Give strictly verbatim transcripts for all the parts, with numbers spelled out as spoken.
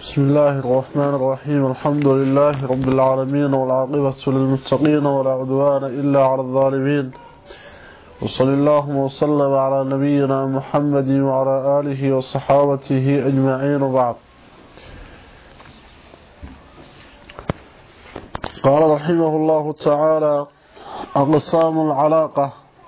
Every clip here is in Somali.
بسم الله الرحمن الرحيم. الحمد لله رب العالمين والعاقبة للمتقين ولا عدوان إلا على الظالمين، وصلى الله وسلم على نبينا محمد وعلى آله وصحابته أجمعين، وبعد. قال رحمه الله تعالى: أقسام العلاقة.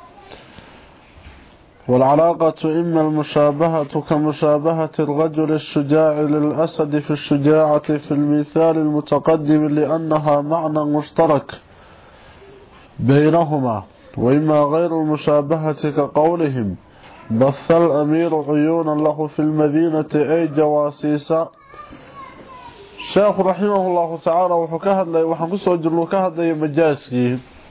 والعلاقة إما المشابهة كمشابهة الرجل الشجاع للأسد في الشجاعة في المثال المتقدم لأنها معنى مشترك بينهما، وإما غير المشابهة كقولهم بث الأمير عيونا له في المدينة أي جواسيسا. الشيخ رحمه الله تعالى وحكاهد لي وحنقصه جلوكاهد لي مجاسكي.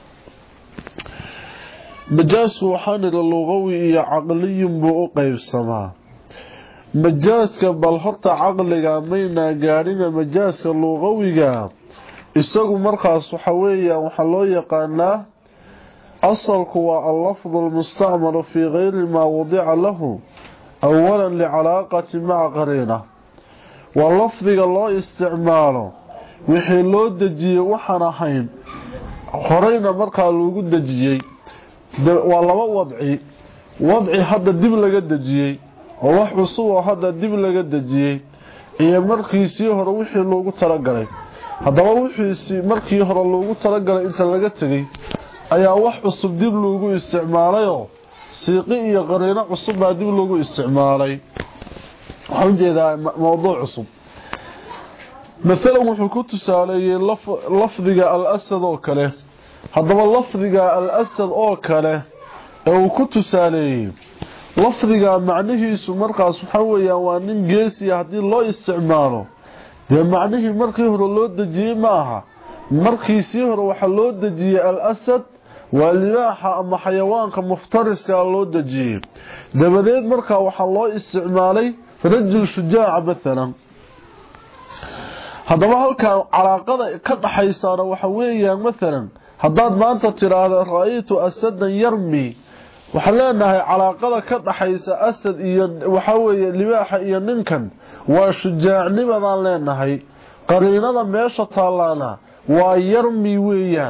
majaasku waxaan ila luqawi iyo caqliyin buu u qaybsamaa. majaaska bal horta caqliga mayna gaarina majaaska luqawiga isagu markaas waxa weeyaan waxa loo yaqaanaa asalku waa al-lafdh al-musta'mal fi ghayri ma wudi'a lahu awalan li'alaaqati ma'a qarina. wa lafdiga loo isticmaalo wixii loo dajiyay waxaan ahayn horeyna markaa lagu dajiyay waa laba wadci wadci hadda dib laga dajiyay oo wax cusub oo hadda dib laga dajiyay iyo markiisii hore wixii loogu talagalay. haddaba wixii markii hore loogu talagalay inta laga tagay ayaa wax cusub dib loogu isticmaalay oo siiqi iyo qariino cusub baa dib loogu isticmaalay. waxaan jeedaa mowduuc cusub. مثلا wuxuu ku tusaaleeyay lafdiga al-asad oo kale. haddaba lafdiga al-asad oo kale ee uu ku tusaaleeyay lafdiga macnihiisu markaas waxa weeyaan waa nin geesi hadii loo isticmaalo dee macnihii markii hore loo dajiyay maaha. markii si hore waxa loo dajiyay al-asad waa libaaxa ama xayawaanka muftariska loo dajiyay, dabadeed markaa waxa loo isticmaalay rajul shujaac mathalan. haddaba halka calaaqada ka dhaxaysa waxa weeyaan mathalan haddaad maanta tiraahdo ra'aytu asadan yarmi waxa leenahay calaaqada ka dhaxaysa asad iyo waxa weeye libaaxa iyo ninkan waa shujaacnimadan leenahay. qariinada meesha taalaana waa yarmi weeyaan.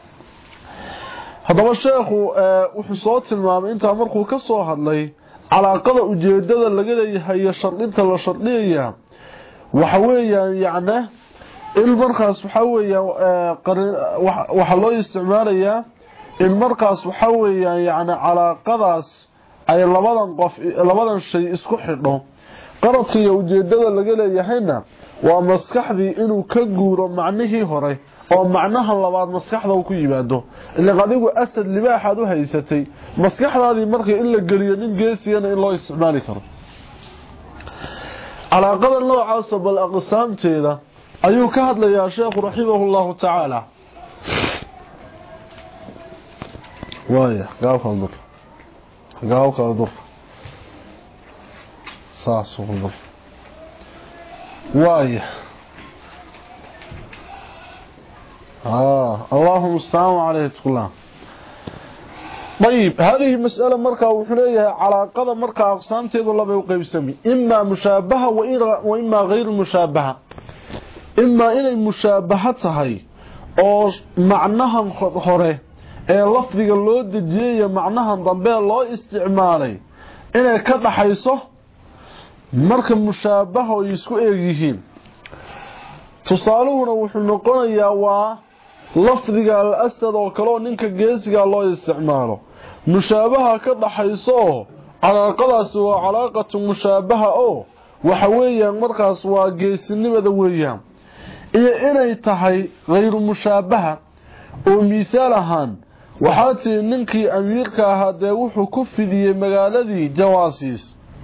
haddaba sheekhu wuxuu soo tilmaamay inta markuu ka soo hadlay calaaqada ujeedada laga leeyahay iyo shardinta la shardiyaya waxa weeyaan yacni in markaas waxa weeyaan waxa loo isticmaalayaa in markaas waxa weeyaan yaani calaaqadaas ay labadan qof labadan shay isku xidho. qaradka iyo ujeedada laga leeyahayna waa maskaxdii inuu ka guuro macnihii hore oo macnaha labaad maskaxda uu ku yimaado. ilaa adigu asad libaaxaad u haysatay maskaxdaadii markii in la galiyo nin geesiyana in loo isticmaali karo. calaaqada noocaas bal aqsaamteeda ayuu ka hadlayaa sheekhu raximahullahu tacaala. waaya gaabka dur gaabka dur saasu dur waaya اه اللهم السلام عليكم. طيب هذه مسألة مركا وحليها علاقة مركا أقسام تيضو الله بيقيبسمي إما مشابهة وإما غير مشابهة. إما إنay mushaabahad tahay oo macnahan hore ee lafdiga loo dejiyay macnahan dambe loo isticmaalay inay ka dhaxayso marka mushaabaha ay isku eegyihiin. tusaaluhuna wuxuu noqonayaa waa lafdiga al-asad oo kale oo ninka geesiga loo isticmaalo mushaabaha ka dhaxayso oo calaaqadaas waa calaaqatu mushaabaha oo waxa weeyaan markaas waa geesinimada weeyaan. iyo inay tahay غير mushaabaha oo miisaal ahaan waxa tii ninkii amiirka ahaa dee wuxuu ku fidiyay magaaladii jawaasiis.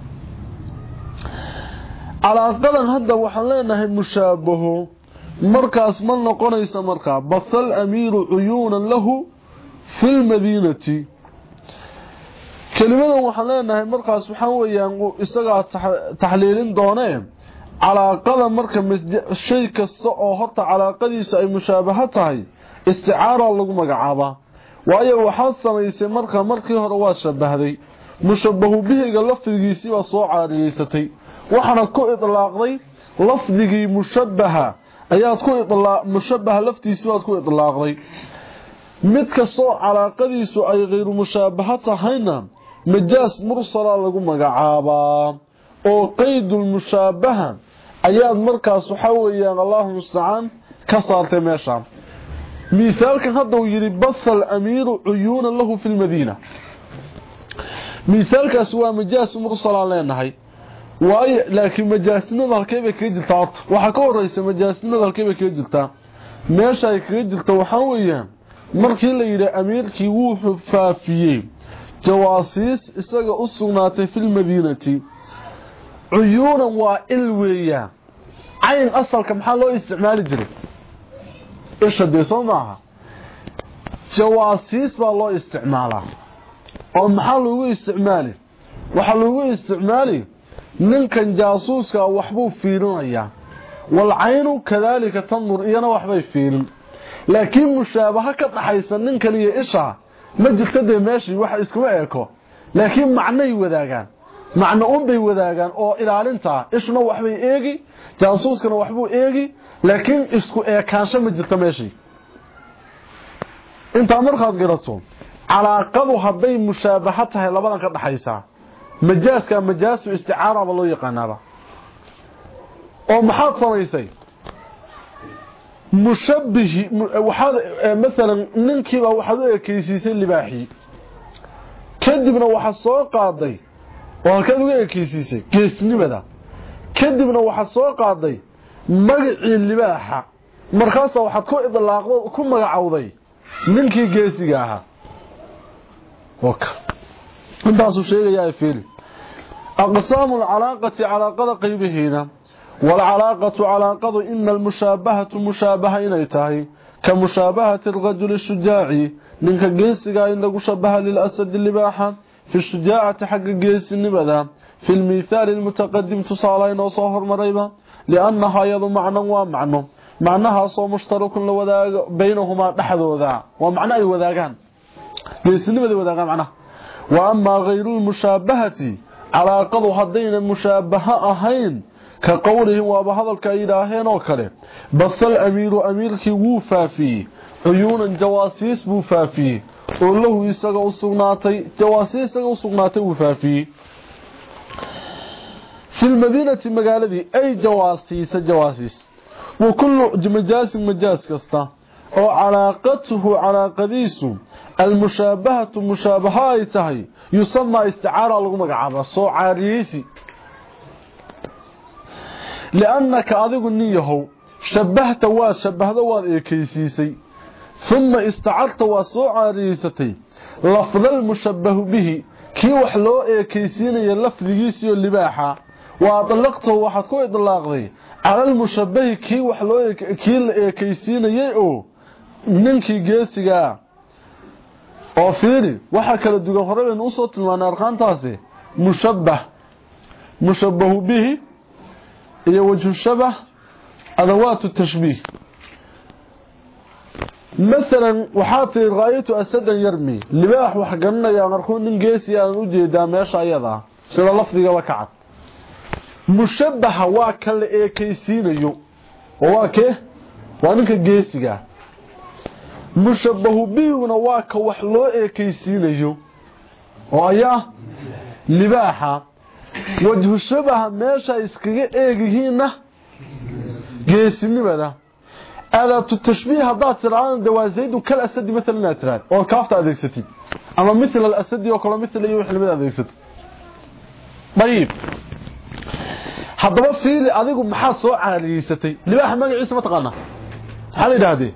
calaaqadan hadda waxaan leenahay mushaabaho markaas ma noqonaysa markaa basal amiiru cuyuunan lahu fi lmadiinati. kelimadan waxaan leenahay markaas waxaa weeyaan isagaa taxliilin dooneen calaaqada marka shay kasta oo horta calaaqadiisu ay mushaabaha tahay isticaara lagu magacaabaa. waayo waxaad samaysay marka markii hore waa shabahday mushabahu bihiga laftigiisii waa soo caariyeysatay waxana ku idlaaqday lafdigii mushabbaha ayaad ku idlaaq mushabbaha laftiisu waad ku idlaaqday mid kastoo calaaqadiisu ay غير mushaabaha tahayna majaas mursala lagu magacaabaa oo qaydul mushaabaha ayaad markaas waxa weeyaan Allahu musta'an ka saartay meesha مثالك هذا يري بث الأمير عيونا له في المدينة مثالك سواء مجاس مرسل علينا هاي واي لكن مجاسنا ذا كيف كيجلتا وحكوا الرئيس مجاسنا ذا كيف كيجلتا ماشا كيجلتا وحاويا مركي اللي يري أميركي ووح فافيين جواسيس استغى أصناتي في المدينة عيونا وإلويا عين أصل كم حالو استعمال جري إيش هديسو معها جواسيس بالله استعمالها أو محلوه استعمالي وحلوه استعمالي نلكن جاسوسك وحبو فيرون والعين كذلك تنظر إيانا وحبو فيرون لكن مشابهة كتحيسا نلكن هي إيشها مجل تدي ماشي واحد اسكوا إيكو لكن معنى وذاقان معنى أمبي وذاقان أو إلالينتا إيشنا وحبو إيجي جاسوسكنا وحبو إيجي لكن اسكو إيكانشا مجل تماشي انت مرخص قرأتهم علاقته هذي مشابهتها لبدا كدحيسا مجاز كان مجاز واستعاره والله يقانبا او maxaad samaysay mushabbih waxaad mesela ninkiiba waxaad u ekeysisay libaaxi kadibna waxa soo qaaday oo ka ugu ekeysisay geesnimada kadibna waxa soo qaaday magacii libaaxa markaas waxaad ku idlaaqdo ku magacawday ninkii geesiga ahaa وك انتاسو شيغيا فيل اقسام العلاقه علاقه قيبهنا والعلاقه علاقه ان المشابهه مشابهه انيتاهي كمشابهه الرجل الشجاعي منك جيسغا ان لو شبه للاسد اللباحه في الشجاعه حق جيسنبدا في المثال المتقدم تصالين وصهر مريبا لانها يضم معنى ومعنى معناها صو مشترك لوذاق بينهما دحدودا ومعنى اي وذاقان geesinimada wadaaga macna wa amma ghayru mushabahati alaaqadu hadayna mushabaha ahayn ka qowlihi wa hadalka ilaaheen oo kale basal amiiru amiirki wuu faafi uyuunan jawaasiis buu faafi oo lahu isaga u sugnaatay jawaasiis isaga u sugnaatay wuu faafi في المدينة مقالدي أي جواسيس جواسيس وكل مجاز مجاز كستا أو علاقته علاقديسه المشابهة مشابهة تهي يسمى استعارة لغم قعبة صو عاريسي لأنك أذيق النية شبهت واس شبهت واس إيكيسيسي ثم استعرت واسو عاريستي لفظ المشبه به كي وحلو إيكيسين يلفظ يسيو اللباحة وأطلقته واحد كو إطلاق ذي على المشبه كي وحلو إيكيسين يأو ننكي جيسيقا oo fiiri waxa kala duga horey inuu soo tilmaanay arqaantaasi mushabbah mushabbahu bihi iyo wajhu shabah adawaatu tashbih مثلا waxaad raayto asadan yarmi libaax wax garanaya markuu nin geesi aan u jeedaa meesha ayada sida lafdiga waa kacad mushabbaha waa kala eekaysiinayo oo waa kee waa ninka geesiga mushabbahu bihuna waa ka wax loo eekaysiinayo oo ayaa libaaxa wajhu shabaha meesha iskaga eegihiina geesinimada aadaatu tashbiih hadaad tiraan dawaasaydu kal asad mesela tiraan oo kaafta adeegsatid ama مثل الاسد oo kale مثل iyo xilmada adeegsatid bayib hadaba fiili adigu maxaa soo caariisatay libaaxa magaciisa ma taqaana hal ilaahdi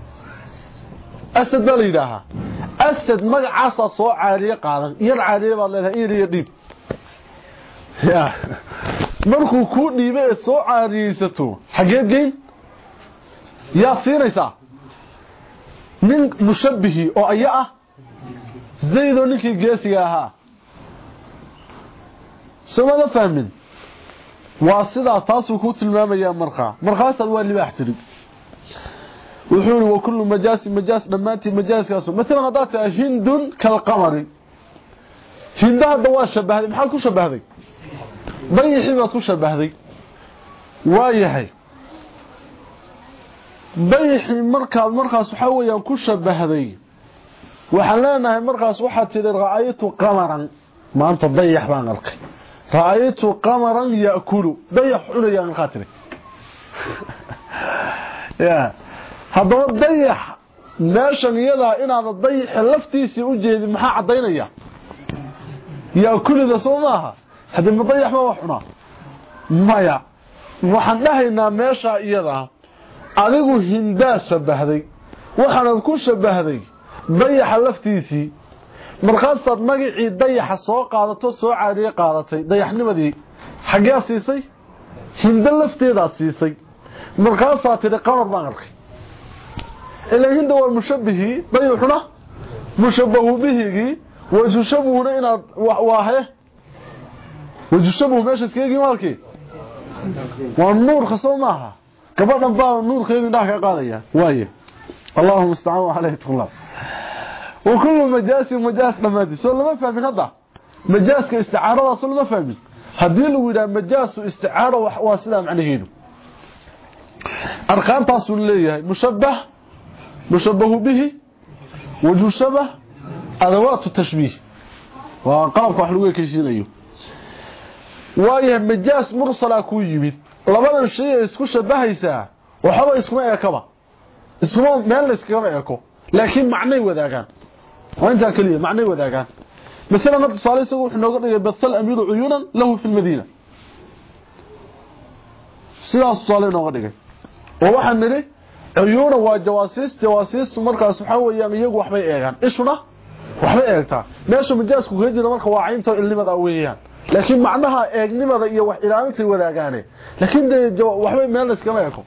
أسد بلا يداها أسد مقعصة صوع عالية قادم يرعالية بالله إيري يديب مركو كون ديبه صوع عاليسته حقيت جين يا سيريسا من مشبهي أو أياه زيدو نكي جيسيها سوما فهمين واسدا تاسو كو تلماميا مرخا مرخاس waa libaax tiri wuxuu wa kullu majaas majaas dhamaanti majaaskaas mesela hadaata hindun kal qamari hindaha dawa shabahday maxaa ku shabahday bayxi baad ku shabahday waayahay bayxi markaad markaas waxa weeyaan ku shabahday waxaan leenahay markaas waxa tiri ra'aytu qamaran maanta dayax baan arkay ra'aytu qamaran yaakulu dayax cunayaan khatiri ya hadaba dayax meeshan iyada inaad dayax laftiisa u jeedi maxaa cadeynaya yaakulu soomaha hadaba dayax ma waxuna maya waxaan dhahaynaa meesha iyada adigu hindaa shabahday waxaad ku shabahday dayax laftiisi markaasaad magacii dayaxa soo qaadato soo caadiye qaadatay dayaxnimadii xagee siisay hinda lafteeda siisay markaasaad tiri qamar baan arkay ilaa hinda waa mushabbihi dayaxuna mushabbahu bihigi wajushabuhuna inaad waahe wajushabuhu meesha iskeegii maalkii waa nuur khasoo maaha gabadhan baa nuurkeedu dhax ka qaadaya waaye اللهم استعان عليه الله وكل مجاز مجاز دمادي سو لما فهمين هذا مجاز كاستعاره سو لما فهمين hadii lagu yiraahdo majaas isticaara waa sida macnaheedu arqaan taas uu leeyahay mushabbah mushabbahu bihi wajhu shabah adawaat tashbih wa qaabka wax lagu eekaysiinayo waaye majaas mursala ku yimid labadan shay isku shabahaysa waxba isku eekaba isku meel iskaga eeko laakiin macnay wadaagaan وانت كليه معنى وداغان مثلا نبي صالح سو وخ نوغا dhigay basal amir uyunan lahu fi almadina sidaas صالح nooga dhigay oo waxaan niri uyuna waa jawaasiis jawaasiis markaas waxa weeyaan iyagu waxbay eegaan ishuna waxbay eegtaa meesha majaasku ka jira marka waa caynta ilnimada weeyaan laakiin macnaha eegnimada iyo wax ilaalinta wadaagaane laakiin waxbay meel iskama eeko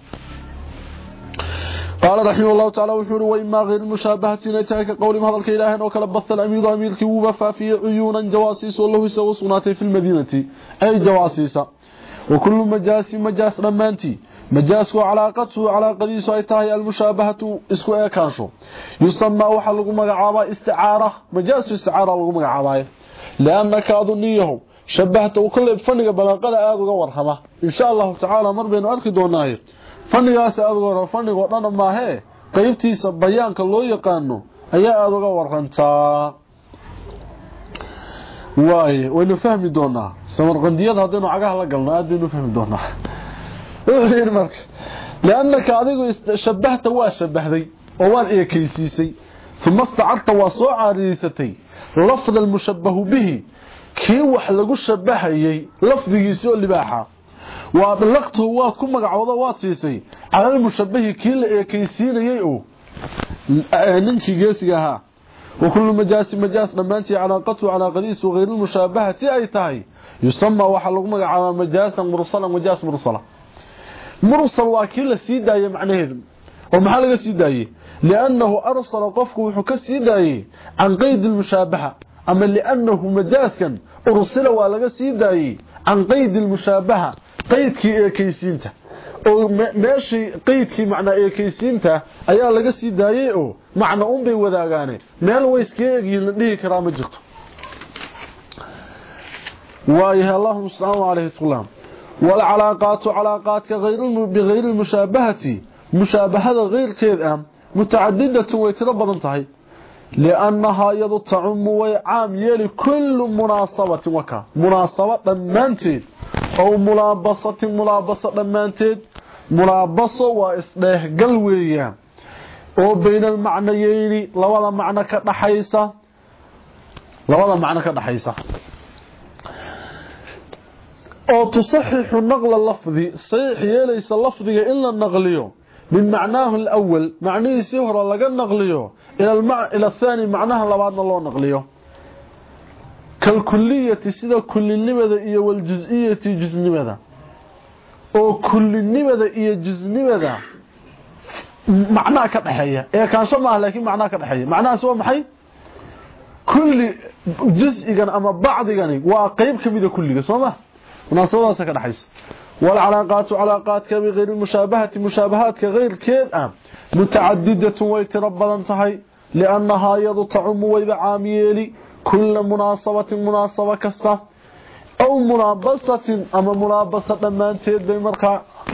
قال رحمه الله تعالى وحور وإما غير المشابهة نتاك قول هذا الكإله وكلا بث الأمير أمير كوبا في عيونا جواسيس والله يسوى صناته في المدينة أي جواسيس وكل مجاس مجاس رمانتي مجاس وعلاقته على قديس أيتاه المشابهة اسكو ايكانشو يسمى وحلق مقعابا استعارة مجاس استعارة لغو مقعابا لأنك أظنيه شبهته وكل فنق بلاقل آذو ورحمة إن شاء الله تعالى مر بين أرخي دوناه fannigaas aad uga fannigo dhan ma ahe qaybtiisa bayaanka loo yaqaano ayaa aad uga warantaa waay waynu fahmi doonaa samarqandiyada hadaynu cagaha la galno aad baynu fahmi doonaa wuxuu marka laanaka adigu shabahta waa shabahday oo waan eekaysiisay thumma ista'arta waa soo caariisatay lafd al-mushabbahu bihi kii wax lagu shabahayay lafdigiisa oo libaaxa وأطلقته واتكم مقعوضة واتسيسي على المشبه كيل ايكيسينيي او ننكي قيسيها وكل مجاس مجاس نمانتي علاقته على قديس وغير المشابهة اي تاي يسمى وحلق مقعوضة مجاسا مرسلا مجاس مرسلا مرسل واكيل سيداي معنى ومحلق سيداي لأنه أرسل قفك وحكا سيداي عن قيد المشابهة أما لأنه مجاسا أرسل ولغا سيداي عن قيد المشابهة qaydkii eekaysiinta oo meeshii qaydkii macna eekaysiinta ayaa laga sii daayay oo macna un bay wadaagaane meel way iska eegin dhigi karaa ma jirto waayaha Allahu subhanahu alayhi wasallam wal alaaqatu alaaqatka ghayru bi ghayri mushabahati mushabahada ghayrkeeda mutaaddidatu way tiro badan tahay لأنها يضطعم ويعام يلي كل مناسبة وكا مناسبة دمانتين أو ملابسة ملابسة دمانتين ملابسة وإصلاح قلوية وبين المعنيين لولا معنى كدحيسة لولا معنى كدحيسة أو تصحح النقل اللفظي صحيح يليس اللفظي إلا النقليو من معناه الأول معنيه سهرة لقى النقليو إلى, المع... إلى الثاني معناها لبعضنا الله نقليه كالكلية سيدة كل النمذة إيا والجزئية جزء نمذة أو كل النمذة إيا جزء نمذة معناها كبحية إيا كان شمعها لكن معناها كبحية معناها سوى محي كل جزء أما بعض وقيب كبيرة كله سوى مناسبة سكن حيث والعلاقات علاقات كبغير المشابهة مشابهات كغير كيد أم متعددة ويتربضا صحي لأنها يضطعم ويبعاميلي كل مناسبة مناسبة كسة أو منابسة أما منابسة ما انتهد بمركة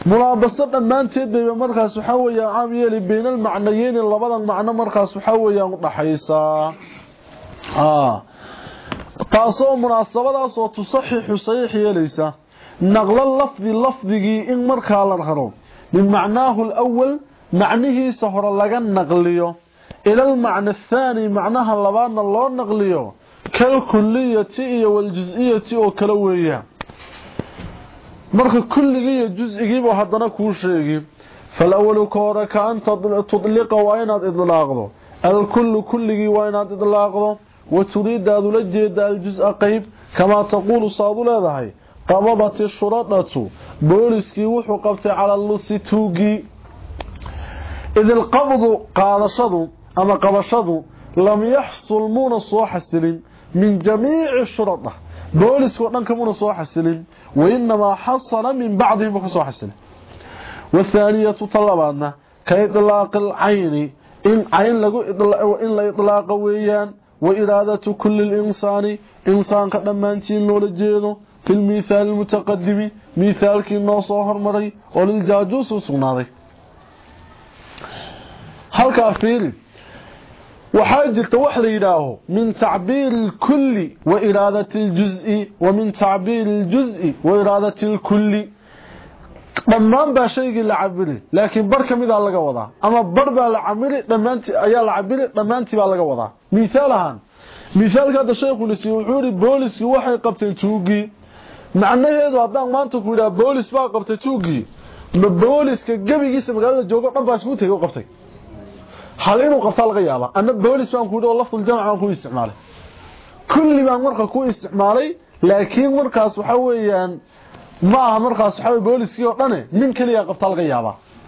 ملابسه dhamaanteed bay markaas waxa weeyaan caam yeeli been macnayeyn labada macno markaas waxa weeyaan u dhaxaysa ah taasoo munaasabadaas oo tusaxiixu saxiix yeelaysa naql lafdi lafdigi in markaa la raro min macnaahu al-awwal macnihiisa hore laga naqliyo ila al-macna athani macnaha labaadna loo naqliyo kal kulliyati iyo wal juz'iyati oo kala weeyaan marka kulliga iyo juz'igiiba hadana ku sheegi falawlu koora ka anta tudliqa wa inaad idlaaqdo al kullu kulligi wa inaad idlaaqdo wa turiid aad la jeeda al juz'a qayb kama taqulu saadu leedahay qabadat ash-shuradatu booliski wuxuu qabtay cala lusitugi idil qabdu qaadashadu ama qabashadu lam yahsul muna soo xasilin min jamii'i ash-shurada بوليسكو دنك مو سو حسلين وانما حصل من بعضهم كسو حسل والثانيه طلبنا كاطلاق العين ان عين لغو اطلاق ان لا اطلاق ويان واراده كل الانسان انسان كدمانتين لو لجيدو في المثال المتقدم مثال كي نو سو هرمري وللجاجوس سنادي halka fiiri وحاجة وحل إلهه من تعبير الكل وإرادة الجزء ومن تعبير الجزء وإرادة الكل ضمان با شيء لعبره لكن بركة ماذا لغا وضع أما بربا لعمله ضمانتي أيا لعبره ضمانتي با لغا وضع مثالها مثال هذا الشيخ لسي وحوري بوليس وحي قبتين توقي معنى هذا أبدان ما أنتك ولا بوليس با قبتين توقي بوليس كقبي جيسي مقالة جوغا قبا سموتي وقبتين هل إنه قبطال غيابا أنا بوليس بان كودو لفظ الجمع بان كو استعمالي كل بان مرقى كو استعمالي لكن مرقى سحويا معها مرقى سحوي بوليس كيو قني من كليا قبطال غيابا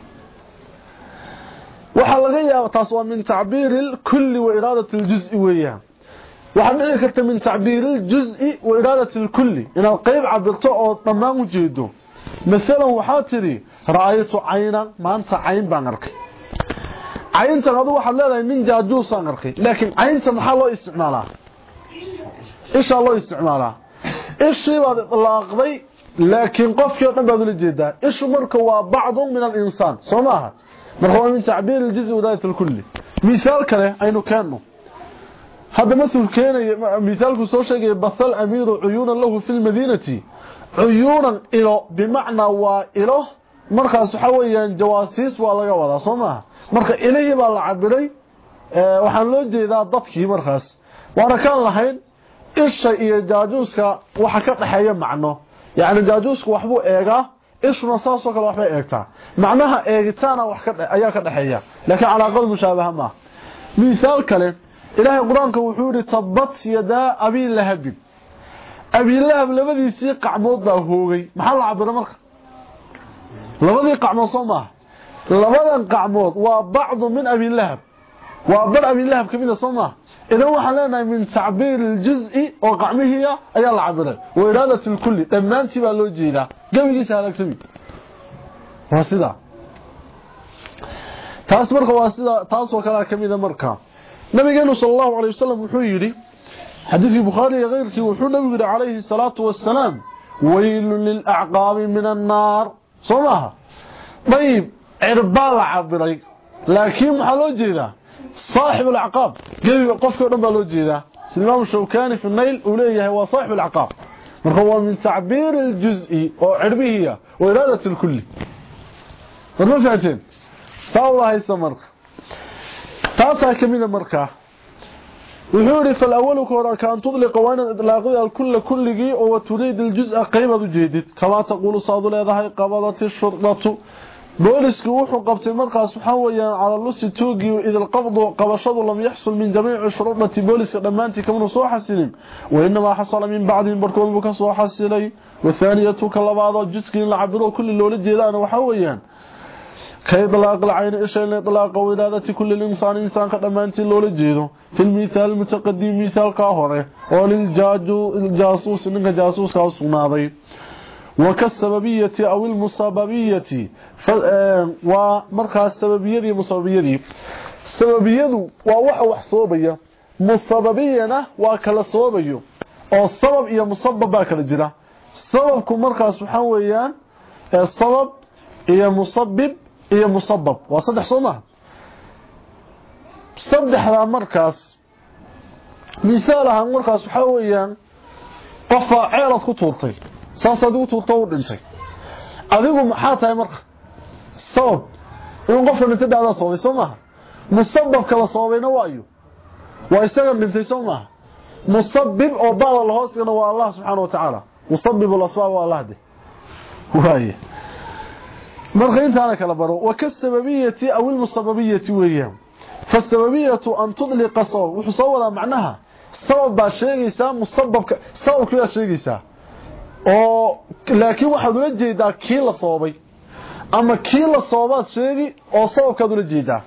وحال غيابا تاسوا من تعبير الكل وإرادة الجزء وياه وحال إنك من تعبير الجزء وإرادة الكل إن القيب عبرته أو طمان وجيده مثلا وحاتري رأيت عينا ما أنت عين بانركي عينت هذا واحد لا من جاجوس انرخي لكن عينت maxaa loo isticmaalaa isha loo isticmaalaa ishi wad laaqday laakiin qofkii dhan baa la jeedaa ishu marka waa bacd min al-insan soomaha marka min ta'bir al-juz' wa dayat al-kull misaal kale aynu kaano hada mas'uul keenay misaalku soo sheegay basal amiru uyuna lahu fi al-madinati uyunan ilo bimaana waa ilo markaas waxa weeyaan jawaasiis waa laga wadaa soomaha marka ilaahi baa la cabiray ee waxaan loo jeedaa dadkii markaas waana kan lahayn isha iyo jaajuuska waxa ka dhaxeeya macno yaani jaajuusku waxbuu eegaa ishuna saasoo kale waxbay eegtaa macnaha eegitaana wax ka ayaa ka dhaxeeya laakiin calaaqad mushaabaha ma misaal kale ilaahi quraanka wuxuu yiri tabat yada abi lahab abi lahab labadiisii qacmood baa hoogay maxaa la cabiray marka labadii qacmood Soomaa labadan qacmood waa bacd min abi lahab waa bar abi lahab kamida Soomaa idan waxa leenahay min ta'bir al-juz'i oo qacmihiya ayaa la cabiray wa iradatu al-kulli dhamaantii baa loo jeedaa gabigiisa halagtami waa sida taas marka waa sida taas oo kala kamida marka nabigeenu sallallahu alayhi wasallam wuxuu yiri xadiiski bukhari iyo qeyrkii wuxuu nabigu yiri alayhi salatu wassalaam waylun lil a'qab min an-nar Soomaa طيب عربال عبري لكن waxaa loo jeedaa صاحب العقاب gabiga qofka dhan baa loo jeedaa Imam Shawkani fi Nail uu leeyahay waa صاحب العقاب marka waa min ta'bir al-juz'i oo cirbihiya oo iradat al-kulli ma fahanteen sawlahay samarka taasa kamida marka wuxuu yiri fal awwalu kora kan tudliqa wa an idlaaqi al-kull kulligi oo turid al-juz'a qaybadu jeedid kama taqulu saadu leedahay qabadat ash-shurdatu بوليسكي وحو قبتي مرقاس waxa weeyaan ala lusi toogi idil qabdo qabashadu lam yahsul min jami'i shurudati booliska dhamaantii kamana soo xasilin weenama xasala min bacdin barkood buu ka soo xasilay wasaaniyatu kalabaado jidkii la cabiro kulli loola jeedaan waxa weeyaan kay dalaaq al-ayn isha la dalaaq wadaadati kulli insaan insaan ka dhamaantii loola jeedo fil mithaal mutaqaddim mithaal ka hore oo lil jaaju jaasuus ninka jaasuuska u sugnaaday وكالسببية أو المصاببية ومرخى السببية المصاببية السببية ووحا وحصوبية مصاببية وكلا صوبية أو السبب إيا مصاببة كلا جرا السبب كم مرخى سبحانه ويان السبب iyo musabbib iyo musabbab waa saddex soma saddexda markaas misaalaha markaas waxa weeyaan qof ceelad ku tuurtay saasad u tuurtay u dhintay adigu maxaa tahay marka sabab in qofka inta daada soobay soma musabbab kala soobayna waayo waa isaga dhintay soma musabbib oo baad la hoosgana waa Allah subhanahu wa ta'ala musabbib al-asbab waa Allah de waaye marka intaana kala baro wa kasbabiyati aw al-musabbabiyati weeyaan fasbabiyatu an tudliqa saw wuxuu soo wada macnaha sabab baa sheegaysa musabbabka sababku yaa sheegaysa oo laakiin waxa uu la jeedaa kii la soobay ama kii la soobaad sheegi oo sababka uu la jeedaa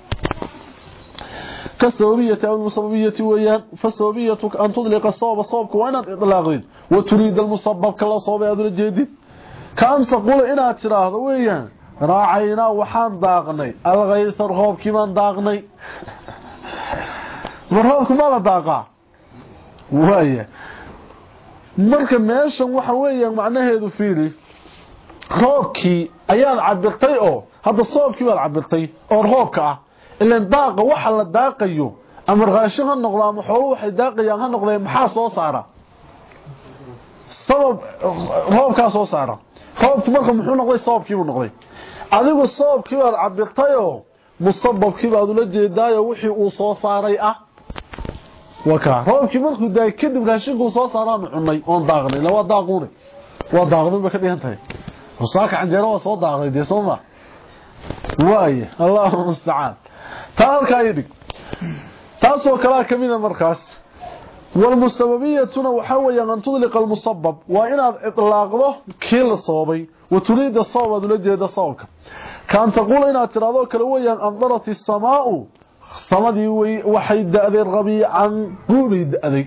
كالسببية أو المسببية ويان فالسببية أن تطلق الصواب صوبك وأن إطلاقين وتريد المصبب كلا صوب هذا الجديد كأن تقول إنا تراه ويان راعينا وحان داغني الغيث رهوب كمان داغني مرهوب كمان داغا وهي مركا ماشان waxa weeyaan macnaheedu fiiri roobkii ayaad cabirtay oo hada soobkii waad cabirtay oo roobka ah إلا داقة وحا لداقيو أما الغاشين هالنقضة أما حولو وحي داقيان هالنقضة محا سو سارة الصوب هوب كا سو سارة هوب تمرخ محو نقضي صوب كيبو نقضي أذيقو الصوب كيبو العبيرتايو مصبب كيبو هذو لجي دايو وحي او سو ساري أه وكا هوب كيبو داي كدب غاشين كو سو سارة محوني وان داقني لوا داقوني وان داقني بكدي هنتهي وصاك عن جيرو سو داقني دي سوما واي الله المستعان تالكا يدك تاسو كلا كمينه مركاس والمسببيه waxa weeyaan an tudliq almusabbab wa inaad itlaaqdo keel soobay wa tuliida soobad la jeeda soobka kan taqul inaad tiraado kala weeyaan andarati samaa'u samadii waxay da'day rabiican guurid adag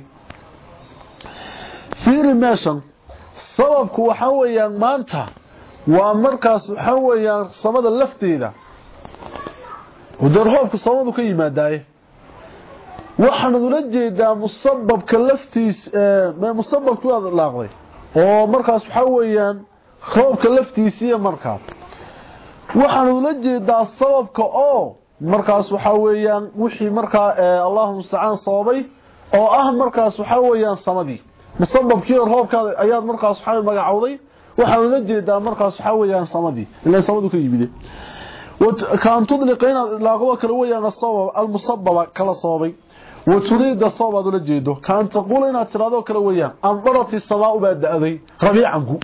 fiiri meeshan sababku waxa weeyaan maanta waa markaas waxa weeyaan samada lafteeda ودرهوبك صومدو كيماداي waxaan ula jeedaa musabbabka laftiis ee musabbabku waa laaqday oo markaas waxa weeyaan roobka laftiisiya markaa waxaan ula jeedaa sababka oo markaas waxa weeyaan wixii markaa Allahu musta'an sababay oo ah markaas waxa weeyaan samadii musabbabkii roobka ayaad markaas waxa magacawday waxaan ula jeedaa markaas waxa weeyaan samadii ilaa samadu ka yimid وكان تطلقين لاقوا كلا ويان الصواب المصببه كلا صوبي وتريد الصواب لا جيدو كان تقول ان ترادو كلا ويان انظرت السماء بعدادي ربيعا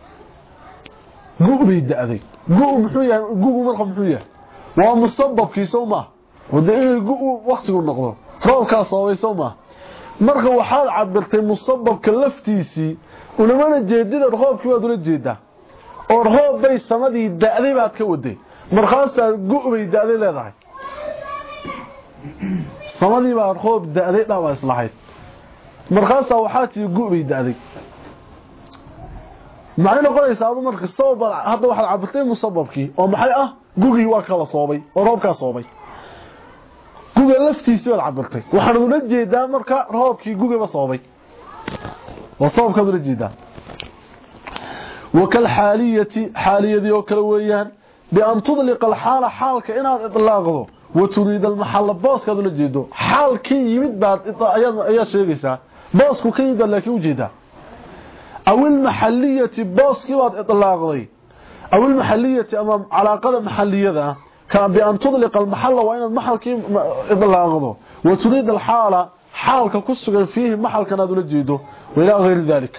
غو بيدادي غو مخويا غو مرخ مخويا waa musababkii Soomaa wadii waqtigu noqdo roobka soobay Soomaa marka waxaad cabirtay musababka laftiisi ulama jeedida roobkii waad ula jeedaa oo roob bay samadii da'day baad ka waday markaasa go'bay da'day leedahay samadii baa roob da'day dhawa islahayd markaasa waxa tii go'bay da'day macna qoraysa aad marka sabab hadda waxa cabirtay musababkii oo maxay ah gugi waa kala soobay oo roobka soobay guga laftiisa wad cabirtay waxaan ula jeedaa marka roobkii gugiba soobay وصوبك بالجيدة وكالحالية حالية وكال ويان بأن تطلق الحالة حالك إنها إطلاقه وتريد المحل باسك هذا الجيدة حال كي يمد بعد أي شيء باسك كي يمد لك وجيدة أو المحلية باسك واد إطلاقه أو المحلية أمام علاقة محلية ذا كان بأن تطلق المحل وإن المحل كي إطلاقه وتريد الحالة حالك كسر فيه محل كان هذا الجيدة وإلى غير ذلك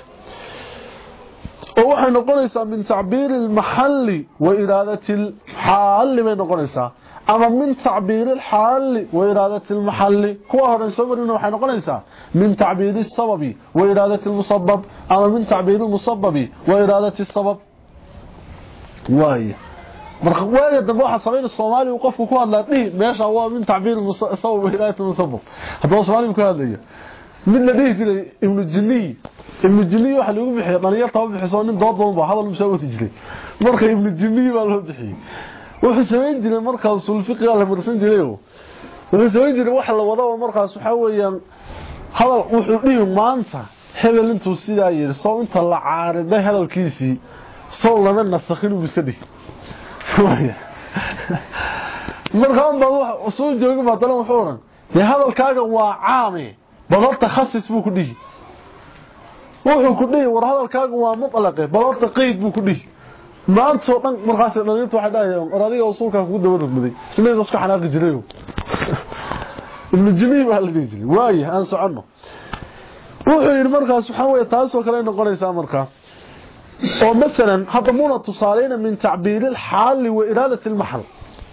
وحي نقوليسا من تعبير المحل وإرادة الحال من نقوليسا أما من تعبير الحال وإرادة المحل كوا هذا السبب إنه وحي نقوليسا من تعبير السبب وإرادة المسبب أما من تعبير المسبب وإرادة السبب واي marka waayada dambe waxa sameeyay Soomaali uu qofku ku hadlaatay meesha waa min tacbiir sabab hidaayat musabab hada Soomaali ku hadlaya mid la dhigi jiray ibn Jinni ibn Jinni waxa lagu bixiyay dhalinyarta oo bixiso nin dood badan ba hadal musaawati jiray marka ibn Jinni baa loo bixiyay wuxuu sameeyay jiray marka usul fiqh la marsan jiray wuxuu sameeyay jiray waxa la wado markaas waxa weeyaan hadal wuxuu dhigi maanta hebel intuu sidaa yiri soo inta la caariday hadalkiisi soo lama nasakhin uu iska dhigi markaan baa soo joogo badan wuxuu oran de hadalkaaga waa caami badal takhasus buu ku dhihi wuxuu ku dhihi war hadalkaaga waa mutlaqe badal taqeyd buu ku dhihi maanta dhan markaas dhalintu waxa dhaayeen war adiga usulka ku daba rugmaday ismay dadku xanaaqi jiray ibn jamiil waa la dhigay waay aan socono wuxuu yiri markaas waxa weey taas oo kale noqonaysa markaa oo مثلا هضمونا تصالين من تعبير الحال وإرادة المحل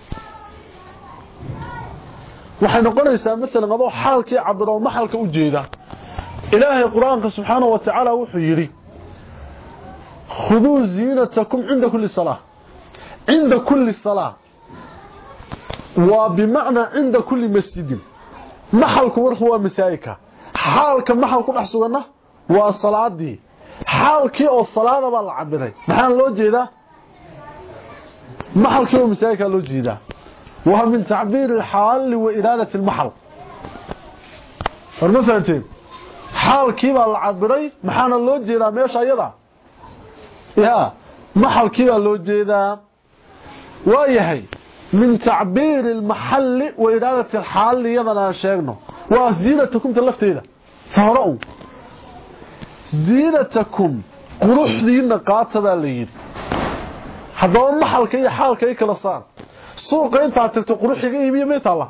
waxay noqonaysaa مثلا adoo xaalkii cabiro maxalka u jeeda ilaahay quraanka subhanahu wa ta'ala wuxuu yiri khuduu zinatakum inda kulli salah inda kulli salah wa bimaana inda kulli masjid maxalku warku waa masaayika xaalka maxalku dhax sugana waa salaadii xaalkii oo salaada baa la cabiray maxaa loo jeedaa maxalkii oo masaayika loo jeedaa waa min ta'bir al-hal wa iradat al-mahal horma fahanteen xaalkii baa la cabiray maxaana loo jeedaa meesha ayada ya maxalkii baa loo jeedaa waa yahay min ta'bir al-mahall wa iradat al-hal yadana sheegno waa ziinatukum talafteeda saaro ziinatakum quruxdiina qaatada leeyid hadaba maxalka iyo xaalka ay kala saar suuqa inta tagto quruxiga iibiyo ma taala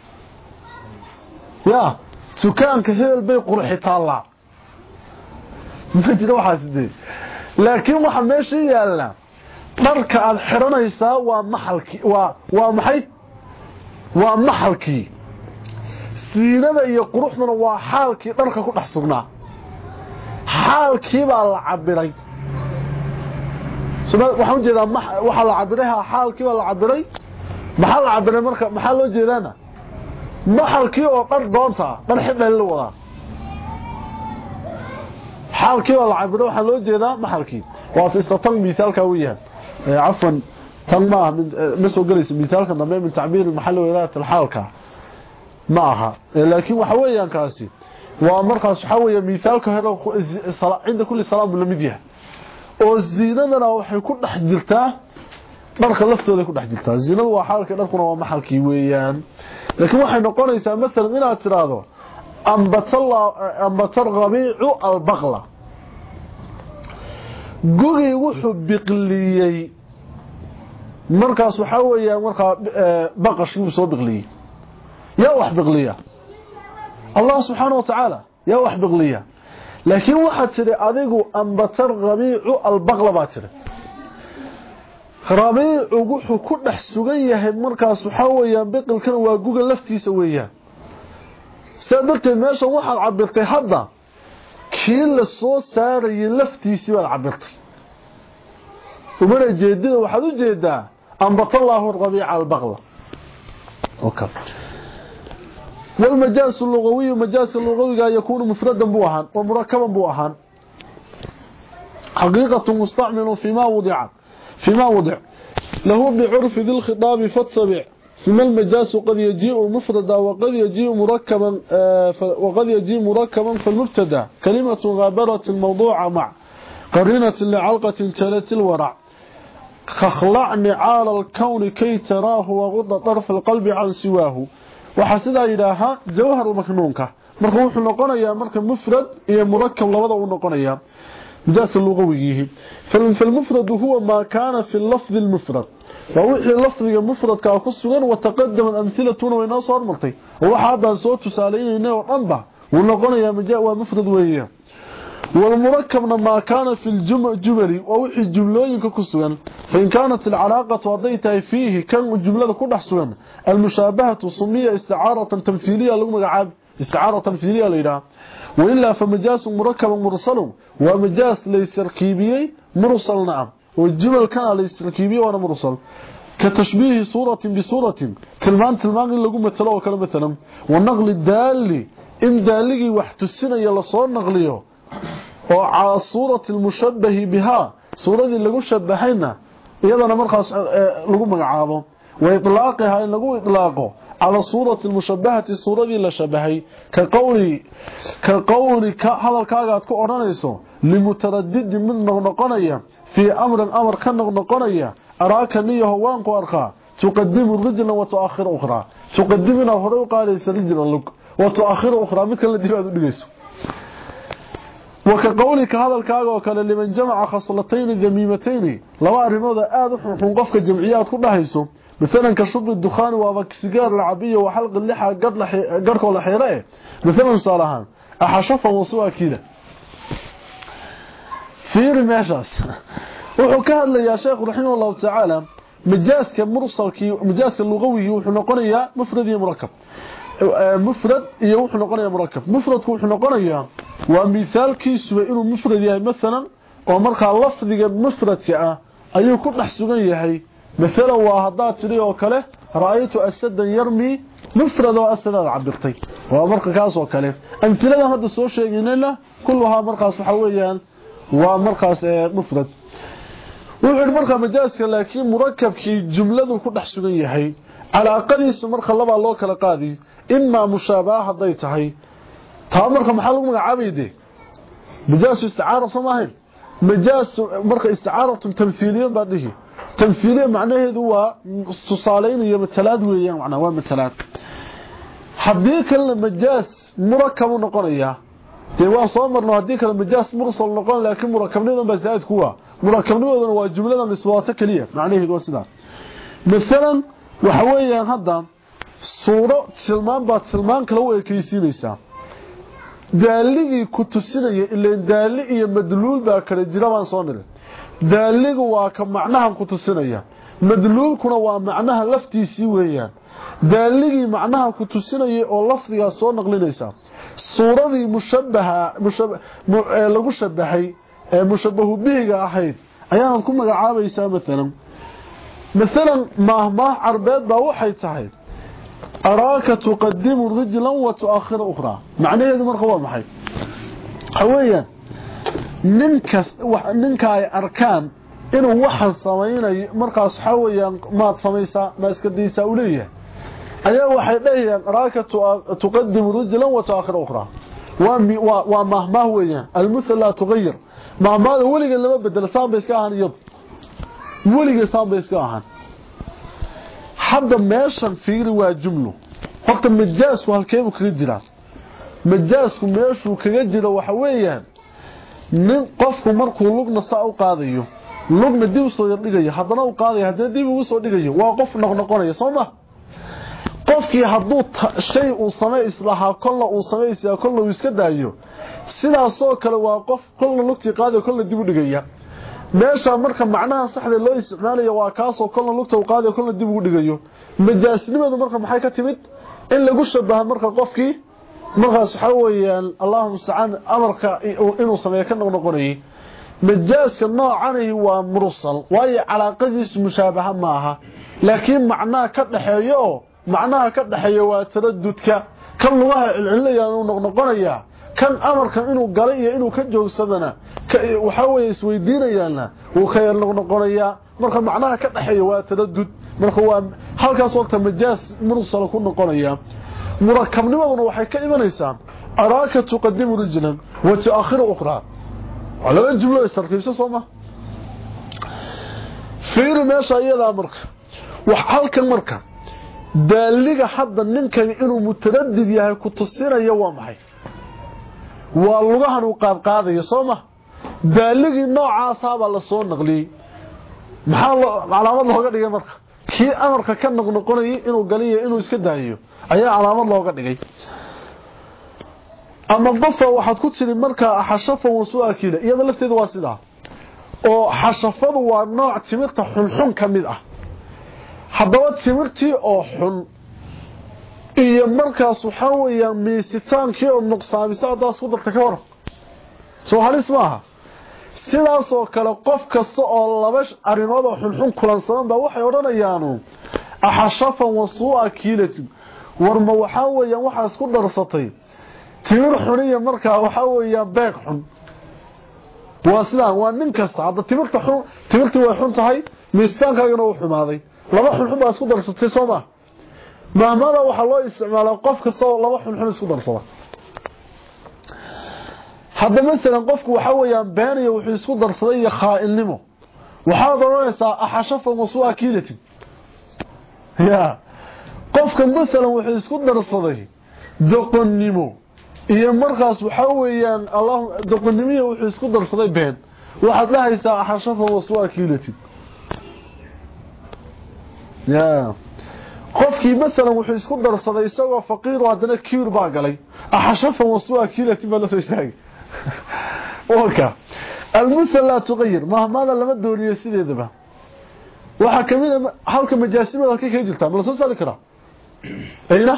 ya suukaanka heel bay quruxi taala ma jiro waxa sidee laakiin waxa meesha yaala marka aad xiranaysaa waa maxalki waa waa maxay waa maxalki siinada iyo quruxduna waa xaalkii dharka ku dhax sugnaa xaalkii baa la cabiray sabab waxaan jeedaa waxa la cabiray xaalkii baa la cabiray maxaa la cabiray marka maxaa loo jeedaana maxalkii oo dhar doonta dhar xidhan la wada xaalkii baa la cabiray waxa loo jeedaa maxalkii waa istatan misaalka weeyaan afwan tan ma min masoo galaysa misaalka dambe min ta'bir al-mahall wa iradat al-halka ma aha laakiin waxa weeyaan kaasi waa markaas waxa weeye misaalka hada inda kulli salaam la mid yahay oo ziinadana waxay ku dhex jirtaa dharka laftooda ku dhex jirtaa ziinadu waa xaalka dharkuna waa maxalkii weeyaan laakiin waxay noqonaysaa mesela inaad tiraahdo ambatalla ambatar rabii'u al-baqla gugi wuxuu biqliyay markaas waxa weeyaan marka baqashkii soo biqliyay yaa wax biqliya الله سبحانه وتعالى يا واحد بغلية لكن واحد تري أذيقوا أنبتر ربيع البغلة باتري ربيع وقوحوا كل حسوغيه مركز وحاويا بقل كانوا وقوغا لفتي سويا سادلت ماشا واحد عبرتي حدا كيل الصوت ساري لفتي سوى العبرتي ومن الجيدين واحد جيدا أنبتر الله الربيع البغلة اوكي والمجاز اللغوي مجاز اللغوي يكون مفردا بوهان ومركبا بوهان حقيقة مستعمل فيما وضع فيما وضع له بعرف ذي الخطاب فاتبع فيما المجاز قد يجيء مفردا وقد يجيء مركبا وقد يجيء مركبا فالمبتدا كلمة غابرة الموضوع مع قرينة لعلقة تلت الورع خخلع نعال الكون كي تراه وغض طرف القلب عن سواه waxa sida ilaaha jawhar maknuunka marka wuxuu noqonayaa marka mufrad iyo murakkab labada uu noqonayaa jaas luqawiyihi fal mufrad huwa ma kana fi al-lafz al-mufrad wa wixii lafziga mufradka ku sugan wa taqaddama amthilatuna way noo soo martay waxa hadda soo tusaaleeyay oo dhanba uu noqonayaa majaa waa mufrad weeyaan والمركب ما كان في الجمل جملي ووحي جملوينك كسغان فإن كانت العلاقة وضيتها فيه كان الجملة كدح سغان المشابهة سمية استعارة تمثيلية لغمقعاب استعارة تمثيلية ليلة وإلا فمجاز مركب مرسل ومجاز ليس ركيبي مرسل نعم والجمل كان ليس ركيبي وانا مرسل كتشبيه صورة بصورة كلمان تلمان لغم التلاوة كلمة والنقل الدالي إن دالي وحتسنا يلا صور نغليه وعلى صورة المشبه بها صورة اللي لغو شبهينا iyadana markaas lagu magacaabo way iطlaaqaha in lagu iطlaaqo على صورة المشبهة صورة لا شبهي كقولي كقولي hadalkaaga aad ku oranayso لمتردد من نقنيا في امر امر كان نقنيا أراك نيه وانك وأرخا تقدم الرجل وتؤخر أخرى تقدمنا هرو قاليس رجل لك وتؤخر أخرى مثل الذي بعد النجيس وكقولك هذا الكاغ وكان لمن جمع خصلتين ذميمتين لو أرموذا آذح وحنقفك الجمعيات كلها هيسو مثلا كشرب الدخان وسيجار العبية وحلق اللحى قرق ولا حيراه مثلا صالحان أحشفا وصوى كده في رماشاس وحكاها لي يا شيخ رحمه الله تعالى مجازك مرسلك مجازك اللغوي وحو نقنيا مفرد مركب مفرد iyo wuxuu noqonayaa murakkab mufradku wuxuu noqonayaa waa misaalkiisu inuu mufrad yahay mesela oo marka lafdiga mufradka ah ayuu ku dhex sugan yahay mesela waa hadaa tiri oo kale raaytu asadan yarmi mufrad oo asad cabirtay waa marka kaas oo kale amthilada hadda soo sheegnayna kulluha markaas waxa weeyaan waa markaas mufrad wuxuu marka majaaska laakiin murakkabkii jumladu ku dhex sugan yahay علاقadiisu marka laba loo kala qaadi imma mushabaha haday tahay taa marka maxaa lagu magacaabayde majaas isticaara samahay majaas marka isticaaratu tamthiliyan baadihi tamthiliyan macnaheedu waa tusaaleyn iyo matalaad weeyaan macna waa matalaad hadii kale majaas murakkab noqonaya de waa soo marno hadii kale majaas mursal noqon laakiin murakkabnidan baa zaad kuwa murakkabnidan waa jumladan iswaata kaliya macnaheedu waa sidaa مثلا waxaweyaan hadda suuro tilmaan baa tilmaan kale u ekaysiinaysaa daaligii ku tusinaya ilaa daali iyo madluul baa kala jira baan soo nilay daaligu waa ka macnaha ku tusinaya madluulkuna waa macnaha laftiisii weeyaan daaligii macnaha ku tusinaya oo lafdiga soo naqlinaysa suuradii mushabbaha mushabbaha lagu shabahay ee mushabbahu bihiga ahayd ayaan ku magacaabaysaa mesela مثلا مهما عربيت با waxay tahay أراك تقدم رجلا وتؤخر أخرى معناه هذا مرخ waa maxay haweeyaan ninkas ninka ay arkaan inuu waxa sameeyay markaas haweeyaan ma sameeysa ma iska diisa u leeyahay ayaa waxay dhahayaan أراك تقدم رجلا وتؤخر أخرى waa mahma weeyaan المثل لا تغير mahma waliga lama bedel saan bay iska ahaan yad waliga saabay iska ahaan hadda meeshan fiiri waa jumlo horta majaasku halkeebu kaga jira majaasku meeshu kaga jira waxa weeyaan nin qofku markuu lugna saa u qaadayo lugna dib soo yardhigayo haddana u qaadayo haddana dib ugu soo dhigayo waa qof noqnoqonaya sooma qofkii hadduu shay uu sameey islaha kolla uu sameeyay kolla uu iska daayo sidaas oo kale waa qof kolla lugti qaadayo kolla dib u dhigaya meesha marka macnaha saxda loo isticmaalayo waa kaas oo kolla lugta uu qaadayo kolla dib ugu dhigayo majaasnimadu marka maxay ka timid in lagu shabaha marka qofkii markaas waxa weeyaan Allahu subhanahu amarka inuu sameeyo ka noqonayay majaaska noocani waa mursal waayo calaaqadiisu mushaabaha maaha laakiin macnaha ka dhaxeeyo macnaha ka dhaxeeyo waa taraddudka kan lugaha cilcilayaan uu noqnoqonaya kan amarka inuu galay iyo inuu ka joogsadana waxa weey isweydiinayaan uu ka noqnoqonaya marka macnaha ka dhaxeeyo waa taraddud marka waa halkaas waqti majaas mursal ku noqonaya murakkabnimaduna waxay ka imanaysaa araaka tuqaddimu rijlan wa tu'akhiru ukhra wala jumla istartiibsa sooma fiir meesha iyada marka wax halkan marka daaliga hadda ninkan inuu mutaraddid yahay ku tusinayo waa maxay waa lugahan uu qaad qaadayo sooma daaligii noocaas ah la soo naqliyay maxaa calaamad looga dhigay marka kii amarka ka noqnoqonayay inuu galiyo inuu iska daayo ayaa calaamad looga dhigay ama qofa waxaad ku tiri marka xashafa wasuakila iyada lafteedu waa sidaa oo xashafadu waa nooc timirta xunxun kamid ah haddaba timirtii oo xun iyo markaas waxa weeyaan miisitaankii oo nuqsaamisa daas ku darta ka war soo halis maaha sidaas oo kale qof kasta oo laba arimood oo xunxun kulansan baa waxay oranayaan axashafa wasuakilati warma waxa weeyaan waxa isku darsatay timir xuniya marka waxa weeyaan beeq xun waa sidaa waa nin kasta hadda timirta xun timirtu way xun tahay miisaankaagana uu xumaaday laba xun baa isku darsatay sooma maamada waxa loo isticmaalaa qof kasta oo laba xun xun isku darsada hadda mesela qofku waxa weeyaan beeniyo wuxuu isku darsaday iyo khaa'ilnimo waxaad oranaysaa axashafa waswa kiilati ya qofka mesela wuxuu isku darsaday doqonnimo iyo markaas waxa weeyaan allah doqonnimo wuxuu isku darsaday been waxaad lahaysaa axashafa waswa kiilati ya qofkii mesela wuxuu isku darsaday isagoo faqiir oo hadana kiir baa galay axashafa waswa kiilati bala soo istaagay اوكا المثل لا تغير ما ماذا لما دوريه سيدهبا waxa kamida halka majaasimada halka ka jirta ma la soo saari kara ayna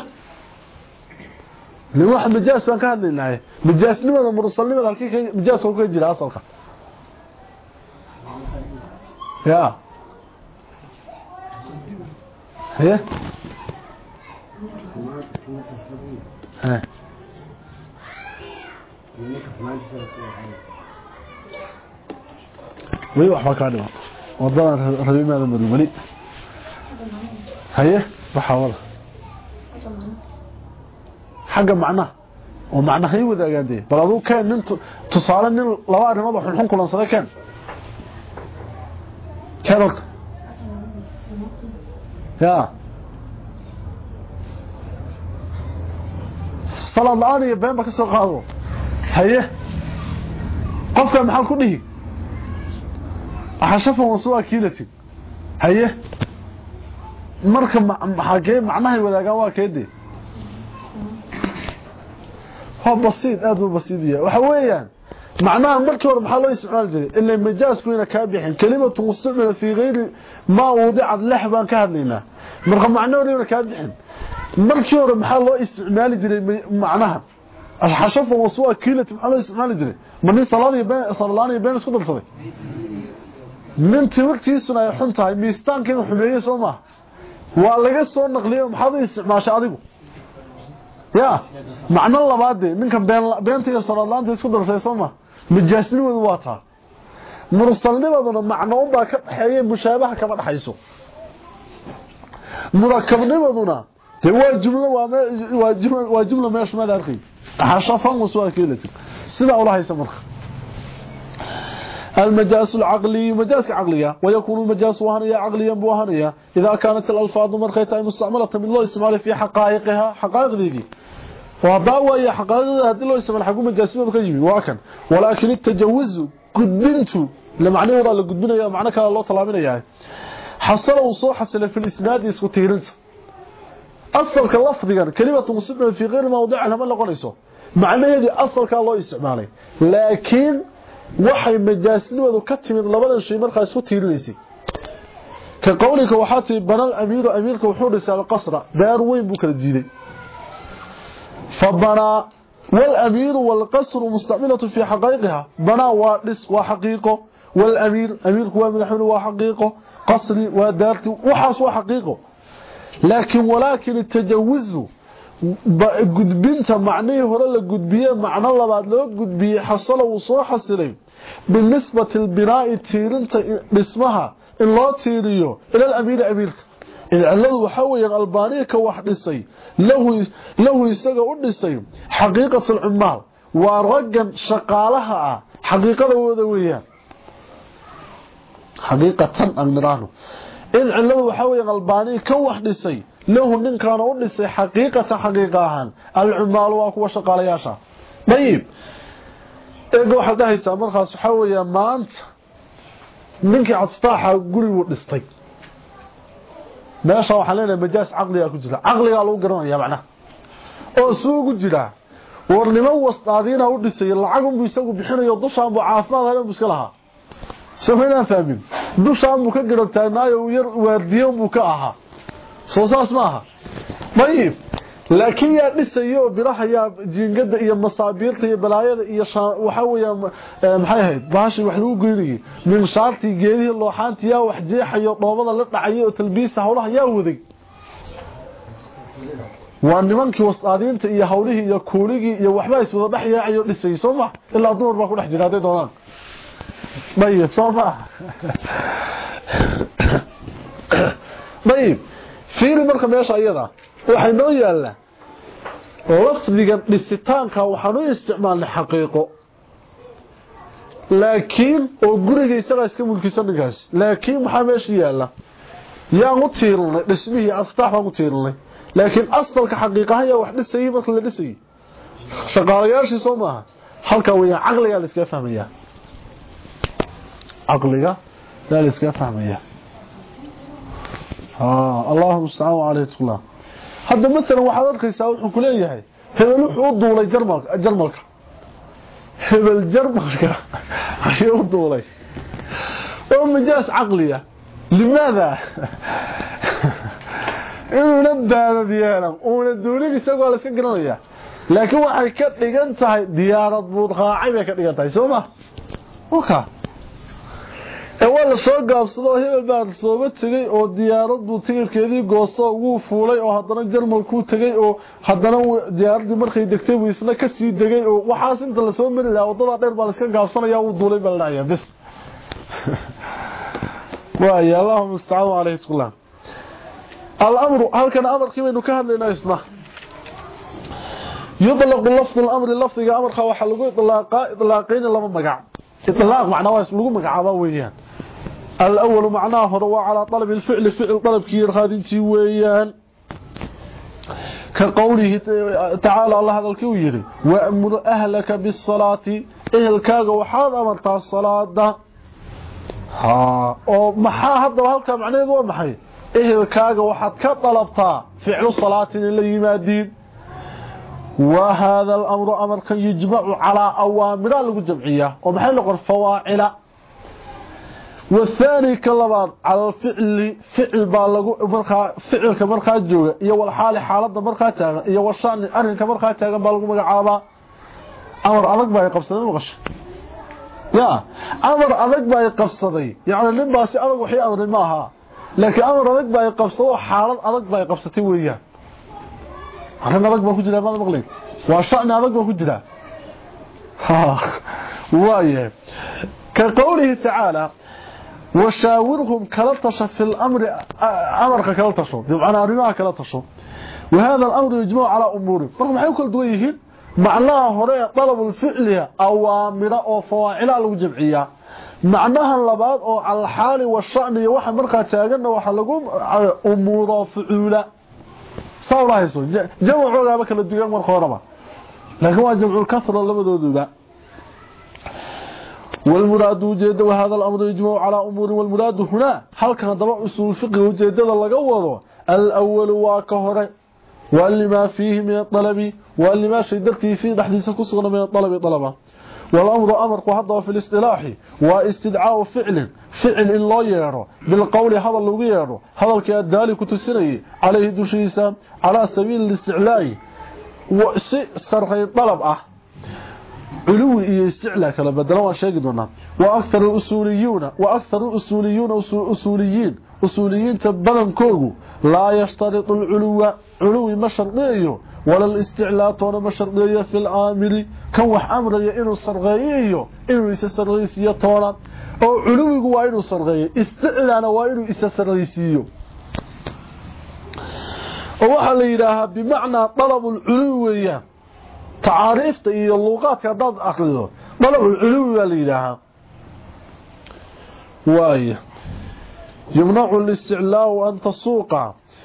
ni wax majaas aan ka hadlaynaa majaasimada mursalnimada halka ka majaas oo ka jira asalka ya هي ها وي waxba ka dhiman wadada rabiimada marwali haye waxa wada xaga macna oo macna hay wadaagadee bal adu keen nin tusaale nin laba arrimood xun xun kulansaday keen keenok ya salaad aan iyo been ba ka soo qaado haye qofka maxal ku dhihi axashafa waswa kiilati haye marka maxagee macnaha wadaagan waa keedii ha basiid aad u basiidiya waxa weeyaan macnaha markii hore maxaa loo isticmaali jiray ilaa majaasku ina ka bixin kalimatu mustamila fi ghayri ma wadi'at lahban ka hadlayna marka macnaheedu ina ka bixin markii hore maxaa loo isticmaali jiray macnaha axashafa waswa kiilati maxaa loo isticmaali jiray man salaadi been salaani been isku dalsaday من تمرتيسنا ay xun tahay miistaanka inuu xumeeyo Soomaa waa laga soo naqliyo maxaad u isticmaashay adigu ya macna labaad ninka been beentiga salaadlaanta isku darsay Soomaa majaasnimadu waa taa mursalnimaduna macno u baa ka dhaxeeyay mushaabaha kama dhaxayso murakkabnimaduna de waa jumlo waa jumlo waa jumlo meesh ma daarqi xashafan waswa kiilati sida u lahaysa marka المجاز العقلي مجاز عقلية ويكون المجاز وهنيا عقليا بوهنيا إذا كانت الألفاظ مرخيطة مستعملة من الله استعمال في حقائقها حقائق ذيك وضاوة هي حقائق هذه الله استعمال حقوق مجاسمة بكجمي واكن ولكن التجوز قد بنتو لمعنى وضع اللي قد بنا معنى كان الله طلابنا يعني حصل وصول حصل في الإسناد يسكو تيرنت أصل كاللفظ يعني كلمة مصيبة في غير موضعها ما لقنيسو معنى هذه أصل كان الله استعماله لكن waxay majaasnimadu ka timid labadan shay markaa isku tiirinaysi ka qowlika waxa tii banal amiiru amiirka wuxuu dhisay qasra daar weyn buu kala diiday fabana wal amiiru wal qasru musta'milatu fi haqaiqiha bana wa dhis wa haqiiqo wal amiir amiirku waa madaxweyne waa haqiiqo qasri waa daarti waxaas waa haqiiqo laakiin walaakin tajawuzu gudbinta macnihii hore la gudbiyay macno labaad loo gudbiyay xasalo uu soo xasilay بالنسبه البناء تيرنتا dhismaha in loo tiiriyo ila al-amiir amiirka ilaaladu waxa weeyaan albaaniga ka wax dhisay lahu lahu isaga u dhisay xaqiiqatu al-ummal wa ragan shaqaalaha ah xaqiiqadooda weeyaan xaqiiqatan amrano ilaaladu waxa weeyaan albaaniga ka wax dhisay له ninkan u dhisay xaqiiqata xaqiiqahan al-ummal waa kuwa shaqaalayaasha dayib eego waxa dhahaysa markaas waxa weeyaa maanta ninkii cadstaaxa gurigu dhistay meesha waxa leeyahay majaas aqliga ku jira aqliga lagu garanayaa macna oo suugu jira warnimo wasdaadina u dhisay lacag uu isagu bixinayo dushaan buu caafimaad helo muska laha sameeyaan fahmin dushaan buu ka garabtaanaayo yar waardiyo buu ka ahaa soo saas maaha dayib laakiin yaa dhisayo biraha yaa jiingada iyo masaabiirta iyo balaayada iyo waxa weeyaa maxay ahayd baashi wax lagu geeyay min shaarti geedii looxaantii yaa wax jeexayo dhoobada la dhacayo oo talbiisa hawlaha yaa waday waa nimankii wasdaadiinta iyo hawlihii iyo kuuligii iyo waxba iswada dhaxyaayo dhisay Soomaa ilaa dumar baa ku dhex jiraaday doonaan dayib Soomaa dayib fiir marka meesha ayada waxay noo yaala lafdiga dhisitaanka waxaanu isticmaalnay xaqiiqo laakiin oo guriga isaga iska mulkisan ninkaas laakiin waxa meesha yaala yaan u tiirnay dhismihii aftaax waan u tiirnay laakiin asalka xaqiiqaha wax dhisay marka la dhisay shaqaalayaashii Soomaha halka way aqliga la iska fahmaya aqliga la iska fahmaya ha Allahu subhanahu wa ta'ala hadda mesela waxa arkaysaa wuxuu ku leeyahay hebel wuxuu duulay jarmalka jarmalka hebel jarmalka ayuu duulay oo majaas aqliya limaada inuu nabdaada diyaarad oo duulay isagoo la iska garanaya laakiin waxay ka dhigan tahay diyaarad buud qaacay bay ka dhigan tahay Sooma oka ee wala soo gaabsado hebel baa soo tagay oo diyaarad buu tigirkeedii goosto ugu fuulay oo haddana jarmalku tagay oo haddana diyaaradii markay degtay uu isna ka sii degay oo waxaas inta la soo mari lahaa wadada dheer baa la iska gaabsanaya uu duulay bal dhacaya bis waa ya Allahu musta'an alayhi sallam al-amru halkan amarkii baynu ka hadlaynaa isna يطلق لفظ الامر لفظ امر waxa lagu idlaaqa idlaaqeen laba magac idlaaq macna waa lagu magacaabo weeyaan al-awwal macnaahu huwa ala talab al-fi'l fi'l talabkii raadintii weeyaan ka qowlihi ta'ala Allah hadalkii yiri wa amur ahlaka bis-salati ehelkaaga waxaad amartaa salaada ha oo maxaa hadda halka macnaheedu waa maxay ehelkaaga waxaad ka talabtaa fi'lu salati la yimaadin وهذا الأمر أمر كان يجمع على أوامر الجمعية ومحل نقول فواعل والثاني كلمات على الفعل فعل بالغو مرخا فعل كمرخا جوجا iyo wal xaal xaalada marka taagan iyo washaan arinka marka taagan baa lagu magacaaba amar adag baa qabsaday maqash ya amar adag baa qabsaday yaani nin baasi adag wixii amray ma aha laakiin amar adag baa qabsado xaalad adag baa qabsatay weeyaan أنا نبغى بقول جدا ما نبغى وشأن نبغى بقول جدا ها وايه كقوله تعالى وشاورهم كلطش في الأمر أمرك كلطشوا بمعنى أرماء كلطشوا وهذا الأمر يجمع على أموره رغم حيوكل دويه معناها هراء طلب الفعل أوامر أو فواعل الجمعية معناها اللباد أو على الحال والشأن يوحى مركة تاجنا وحلقهم أمور فعولة صاورayso jamcuga ba kala duwan mar horaba laakiin waa jamcu kasra labadooduba wal muraad ujeeda hada al amr yajma'u ala umuri wal muraad huna halkan daba usul fiqh ujeedada laga wado al awwal waa ka hore wal ma fihi min talabi wal ma shaydarti fi dhaxdiisa ku sugan min talabi talaba wal amru amrku hadda fi al-istilah wa istid'aa fi'l فعل إن لا يرى بالقول هذا اللي يرى هذا الكيادالي كتسري عليه دوشيسا على سبيل الاستعلاء وسرخي طلب أه علوي استعلاء كلا بدلوا شيء دونا وأكثر الأصوليون وأكثر الأصوليون أصوليين أصوليين تبلن كوغو لا يشترط العلو علوي مشرقيه ولا الاستعلاء طونا مشرقيه في الآمر كوح أمر إنه صرغيه إنه يسسرغيسيه طونا oo culuwigu waa inuu sarqeeyo isticlaana waa inuu isa sarqeysiyo oo waxa la yiraahdaa bimaana talabul uluwiya taariifta iyo luqadka dad akhriyo talabul uluwiya la yiraahdaa waay yumna'u al-isticlaa an tasuqa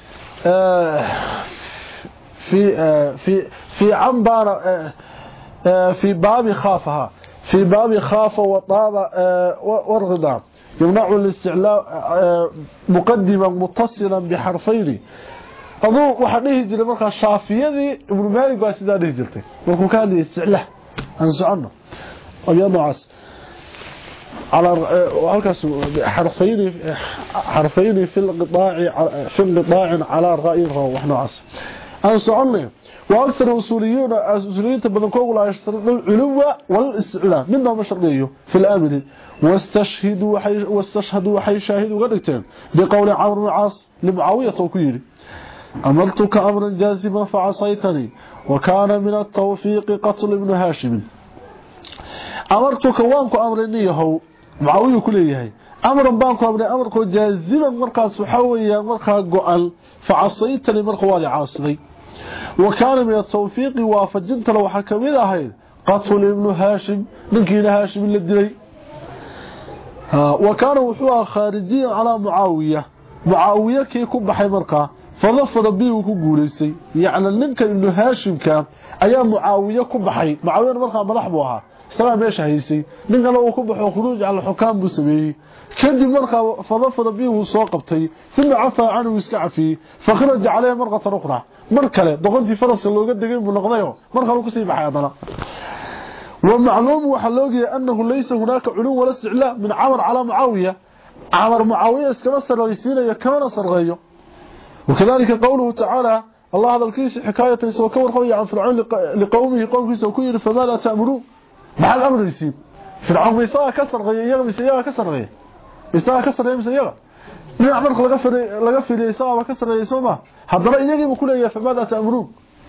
في في في عنبر في باب خافها في باب خاف وطاب والغضاب يمنع الاستعلاء مقدما متصلا بحرفين adoo waxa dhihi jiray marka shaafiyadi ibn Malik baa sidaa dhihi jirtay wuxuu ka hadlay isticlaah aan socono ayado as على halkaas حرفين حرفين في القطاع في القطاع على الرأي وحناس aan soconay واكثر اصوليون اصوليين بدنكوغ لا يشترط العلو والاستعلاء منهم شرطيه في الامر واستشهدوا وحي واستشهدوا وحي شاهدوا قدتين بقول عمرو بن العاص لمعاويه وكيري امرتك امرا جازما فعصيتني وكان من التوفيق قتل ابن هاشم امرتك وانكو امرني يهو معاويه كليهي امر بانكو امر امركو جازما markaas waxa weeyaan marka go'an فعصيتني marka waa caasday وكان من التوفيق وافجنت لو حكميد اهيد قتل ابن هاشم نكينا هاشم اللي دلي وكان وحوها خارجيا على معاوية معاوية كي كبحي مرقا فضفض بيه وكقوليسي يعني نمكن انه هاشم كان ايام معاوية كبحي معاوية مرقا ملحبوها سلام ايش هيسي نمكن لو كبحوا خروج على الحكام بسبيه كدي مرقا فضفض بيه وسوقبتي ثم عفى عنه ويسكعفي فخرج عليه مرقة أخرى مركله دقنتي فرس لوga degay buu noqdayo marka uu ku sii baxay adana ومعلوم وحلوغي انه ليس هناك علو ولا استعلاء من عمر على معاويه عمر معاويه اسكما سرغيسين كان سرغيو وكذلك قوله تعالى الله هذا الكيس حكايه سو كور خوي عن فرعون لقومه قومه سو كير فما لا تأمروا مع الامر يسيب فرعون يسا كسرغي يغ يسا كسرغي يسا كسرغي يسا من عمر laga firay laga firay sabab ka sareeyso ma hadaba iyagiiba ku leeyahay famada ta'muru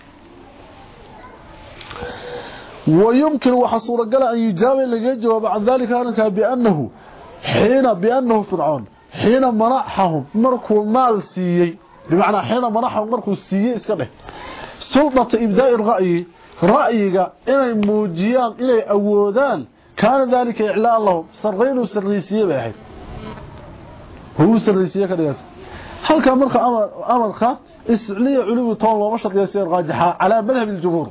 ويمكن وحصور قال أن يجاوب لغا جواب عن ذلك أنك بأنه حين بأنه فرعون حين منحهم مركو مال سيي بمعنى حين منحهم مركو سيي اسكبه سلطة إبداء الرأي رأيك إني موجيان إني أودان كان ذلك إعلاء الله سرغين وسريسية بأحد هو سريسية كذلك هل كان مركو أمر أمرك إسعلية علو طول ومشرق يسير راجحة على مذهب الجمهور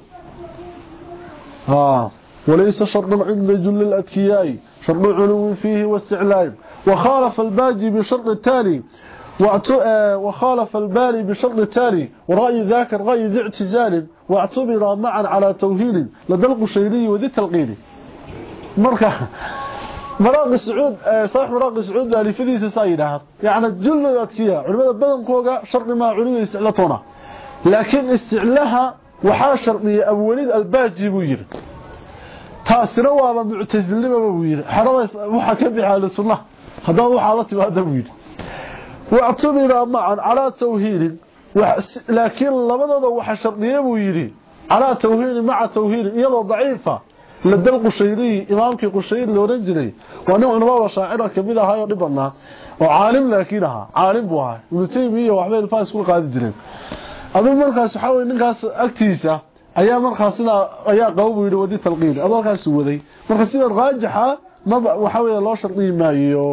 آه. وليس شرط عند جل الأذكياء شرط علو فيه واستعلاء وخالف الباجي بشرط التالي وخالف البالي بشرط التالي ورأي ذاك الرأي ذي اعتزال واعتبر معا على توهيل لدى القشيري وذي التلقيني مركة مراق السعود صحيح مراق السعود لفذي سسايدها يعني جل الأذكياء علماء البدن قوغا شرط ما علو استعلتنا لكن استعلاها waxaa shardiya Abu Walid al-Baji buu yiri taasina waa mu'tazilnimo buu yiri xarada waxa ka bixay sunnah hadaa waxa la timaada buu yiri wa'tumira ma'an ala tawhid laakiin labadooda waxa shardiya buu yiri ala tawhid ma'a tawhid iyadoo daciifa la dal Qushayri imaamkii Qushayri loo oran jiray waa nin wada shaacir kamid ah oo dhibana oo caalim laakiin aha caalim buu ahaa Ibn Taymiyyah waxba ilfaas ku qaadi jireen adoo markaas waxa weey ninkaas agtiisa ayaa markaas sida ayaa qowb yiri wadi talqiin adoo kaas waday markaas sida raajixa ma waxa weey loo shartii maayo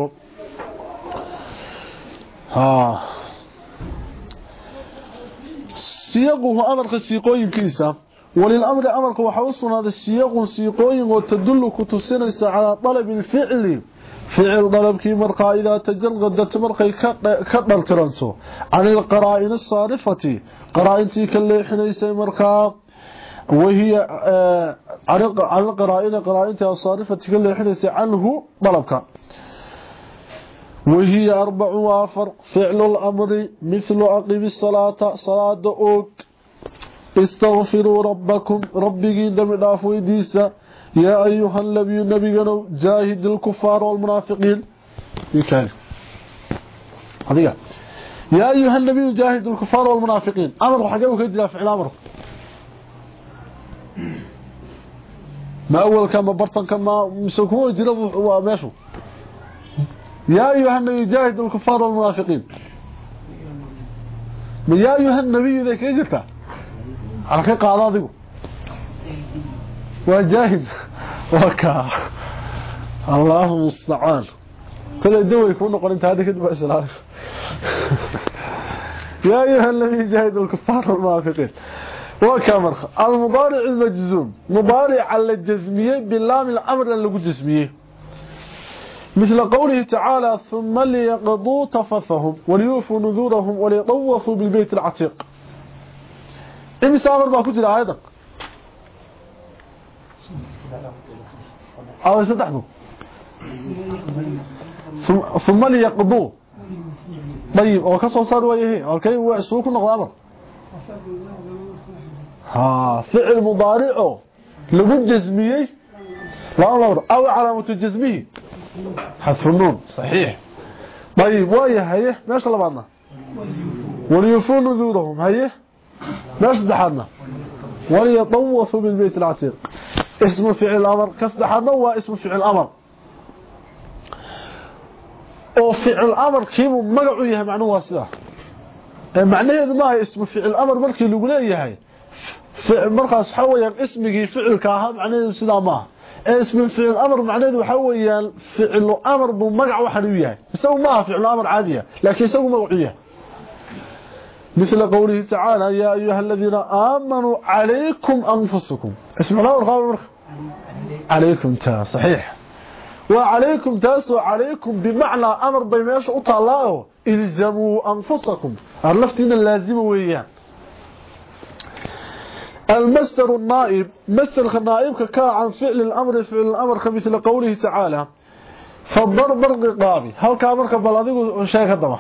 ha siyaqu amarka siiqooyinkiisa walil amri amarka waxa uu sugnaaday siyaqu siiqooyin oo tadullu ku tusinaysa ala talab al-fi'li فعل ضربكي مرقا إذا تجرغدت مرقا كدلترنتو عن القرائن الصارفة قرائنتي كاللي حنيسي مرقا وهي آه عن القرائن قرائنتي الصارفة كاللي حنيسي عنه ضربك وهي أربع وافر فعل الأمر مثل أقيم الصلاة صلاة أوك استغفروا ربكم ربكي دم العفو ديسا يا أيها النبي نبينا جاهد الكفار والمنافقين يكاد هذه يا أيها النبي جاهد الكفار والمنافقين أمر حقوك يجرى فعل أمر ما أول كما برطن كما مسكوه يجرى وماشو يا أيها النبي جاهد الكفار والمنافقين يا أيها النبي ذاك يجرى على خيق أعراضه وجاهد وكا الله المستعان كل الدول يكون قرنت هذه كده بأس العارف يا أيها الذي جاهد الكفار والمنافقين وكا مرخ المضارع المجزوم مضارع على الجزمية باللام الأمر اللي جزمية مثل قوله تعالى ثم ليقضوا تفثهم وليوفوا نذورهم وليطوفوا بالبيت العتيق إمسا أمر ما كنت لعايدك أو يستحقوا ثم ليقضوا طيب أو كسو صار ويهي أو كي وعسوك النقض أمر ها فعل مضارعه لابد جزميه لا أمر أو علامة الجزميه حذف النون صحيح طيب ويا هيه ماشي الله بعضنا وليوفوا نذورهم هيه ماشي دحرنا وليطوفوا بالبيت العتيق اسم فعل الأمر كسدحرنا هو اسم فعل الأمر oo ficil amarkiibu magacu yahay macnuhu sida ee macnaheedu ma ismu ficil amar markii lagu leeyahay markaas waxa weeyaan ismigii ficilka ahaa macnaheedu sida ma اسم فعل الامر معناه waxa weeyaan ficil amr buu magac waxa uu yahay isagu ma ficil amr caadi ah laakiin isagu magaciisa مثل قوله تعالى يا ايها الذين امنوا عليكم انفسكم اسم الامر قال عليكم تا صحيح وعليكم تاس وعليكم بمعنى امر بيماش وطلعوا الزموا انفسكم عرفتين اللازم وياه المصدر النائب مصدر النائب كا عن فعل الامر فعل الامر كمثل قوله تعالى فالضرب الرقابي هل كامرك بل اديgu sheeg hadaba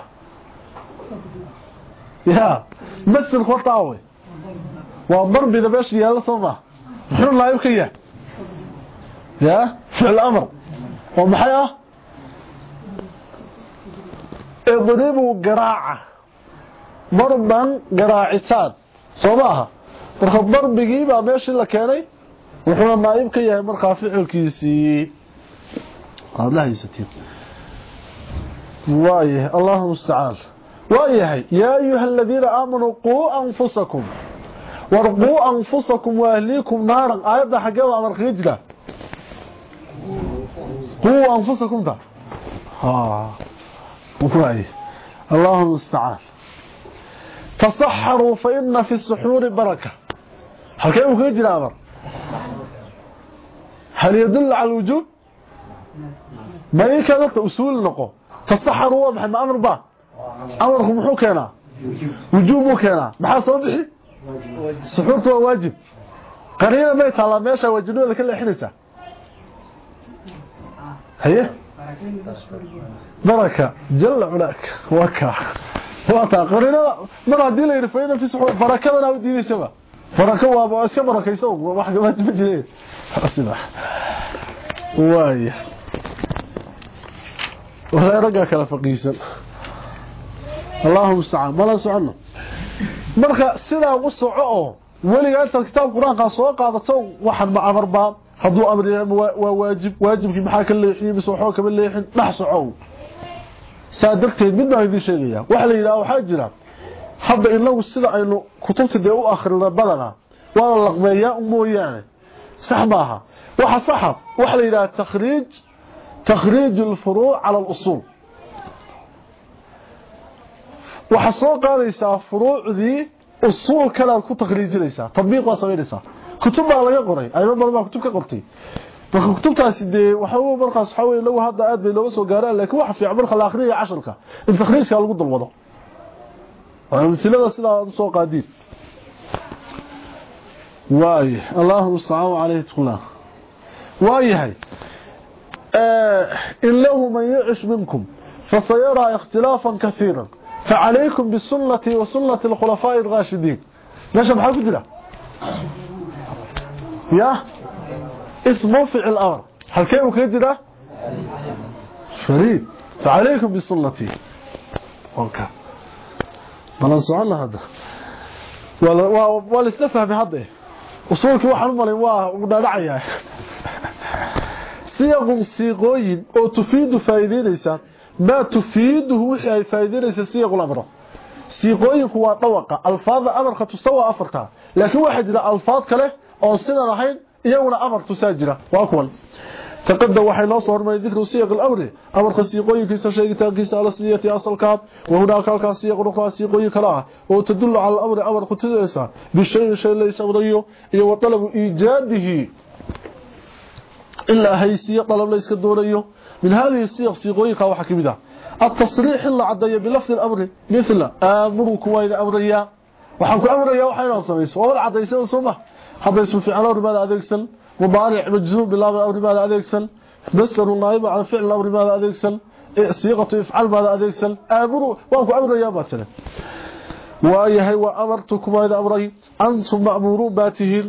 يا مثل خطاوي وضرب اذا باش يلا سوما فعل النائب كيا يا فعل الامر ومحيا اضربوا قراعه ضربا قراعتان صوباها marka darbigii baa meeshii la keenay wuxuu naayib ka yahay marka ficilkiisii Allah yisatiir waaye Allahu musta'an waaye ya ayuha alladheena aamanu qu anfusakum warqu anfusakum wa ahlikum naaran ayada xageeda amar khijla qu anfusakum ta ha waaye Allahu musta'an تصحروا فإن في السحور بركة هل كيف يجري أمر هل يدل على الوجوب ما يكادت أصول نقو تصحروا وضح أمر با أمركم محو كينا وجوبه كينا محاصر به السحور هو واجب قرينا ما يتعلى ماشا وجنوه ذلك اللي حنسة هي بركة جل علاك وكا واتا قرينا ما hadii la yirfayna fi suxur barakadana u diinisaba baraka waa iska barakayso wax gabaad ma jireen asina waay wala raga kala faqiisan Allahumma sa'an mala sa'ana marka sida ugu soco waliga inta kitaab quraanka soo qaadato waxan ma amar ba haduu amr waa waajib waajibki maxaa ka leexiyay bis waxoo ka leexin dhax soco saadagteed mid baa idin sheegaya waxa la yiraahdo waxa jira hadda inagu sida aynu kutubta de u akhrina badana waa la qmeeya mooyaane sax maaha waxa sax waxa la yiraahdo takhriij takhriij al-furu' ala al-usul waxa soo qaadaysa furuucdii usul kala ku takhriijinaysa tabiiq waa sameeyaysa kutub baa laga qoray ayna badan kutub ka qortay marka kutubtaasi de waxa uu markaas waxa weey lagu hadda aad bay looga soo gaaraan laakiin waxa fiican marka la akhriyo casharka in takhriijka lagu dalwado waa mislada sida soo qaadid waay Allahu subhanahu wa ta'ala waayahay ee illahu man ya'ish minkum fasayara ikhtilafan kaseeran فعليكم بسنتي وسنة الخلفاء الراشدين ماشي بحال كده يا اسمه فعل الامر هل كيف كده فريد فعليكم بسنتي اوكي بلا سؤال هذا ولا ولا استفهم هذا usulki waxaan malay waa ugu dhaadhacaya siyaqum siqooyin oo tufiidu faa'iideynaysa ma tufiidu wixii ay faa'iideynaysa siyaqul amr siqooyinku waa dhawaqa alfaada amarka tusawa afarta laakiin waxa jira alfaad kale oo sidan ahayn iyaguna amar tusaajira waa kuwan تقدم وحي الله صور من ذكر سياق الأمر أمر خسيقوي في سشيق تاقيس على سيئة أصل كاب وهناك الكا سياق نقرأ سيقوي كلاه وتدل على الأمر أمر قتلسا بالشيء الشيء ليس أمريه وطلب إيجاده إلا هي سياق طلب ليس كدوريه من هذه السياق سيقوي كاو حكيمده التصريح إلا عدي بلفظ الأمر مثل آمرك وإذا أمريا وحنك أمريا وحينا صميس ووضع عدي سنة صمح حتى اسم في على ربما أذيكسل مضارع مجزوم بالله الأمر ماذا أذيكسل مصدر النائب عن فعل الأمر ماذا أذيكسل صيغة يفعل ماذا أذيكسل آمروا وأنكم أمر يا باتنا وأيهي وأمرتكم إذا أمري أنتم مأمورون باتهين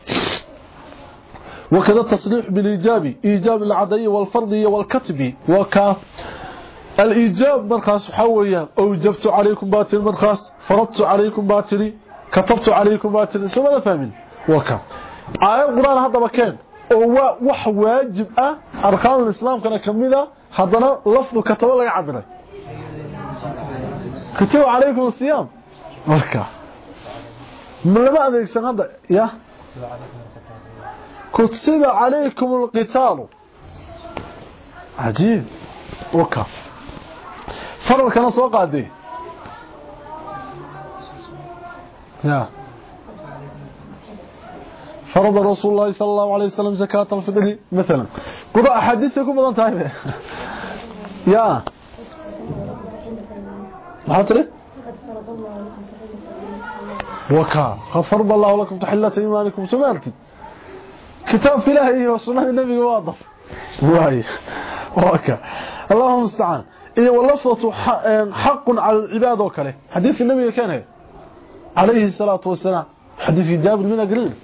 وكذا التصريح بالإيجاب إيجاب العدي والفرضي والكتب وكا الإيجاب مرخص حويا أوجبت عليكم باتل مرخص فرضت عليكم باتلي كتبت عليكم باتلي سوى ماذا فاهمين وكا آية القرآن هذا مكان هو وح واجب أه أركان الإسلام كان كمذا هذا لفظ كتب الله يعبره كتب عليكم الصيام وكا من لما أذيك سنة يا كتب عليكم القتال عجيب وكا فرق كان سو قادي يا فرض رسول الله صلى الله عليه وسلم زكاة الفطر مثلا قضى أحاديثكم بدن تايبه يا ما ترى وكا قد فرض الله لكم تحلة إيمانكم سمعتي كتاب في الله وسنة النبي واضح واي وكا اللهم المستعان إيه واللفظة حق على العباد وكله حديث النبي كان عليه الصلاة والسلام حديث جابر بن قريب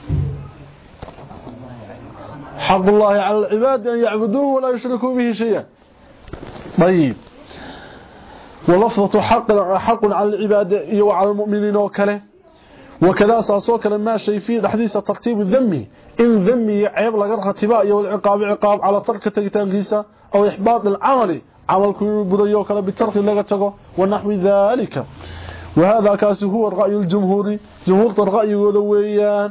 حق الله على العباد أن يعبدوه ولا يشركوا به شيئا طيب ولفظة حق حق على العباد وعلى المؤمنين وكله وكذا ساسوك لما شيء فيه حديث ترتيب الذمي إن ذمي عيب لغير ختباء والعقاب عقاب على ترك تجتنقيسة أو إحباط العمل عمل كل بديو كلا بالترك لغتغو ونحو ذلك وهذا كاس هو الرأي الجمهوري جمهور الرأي ولويان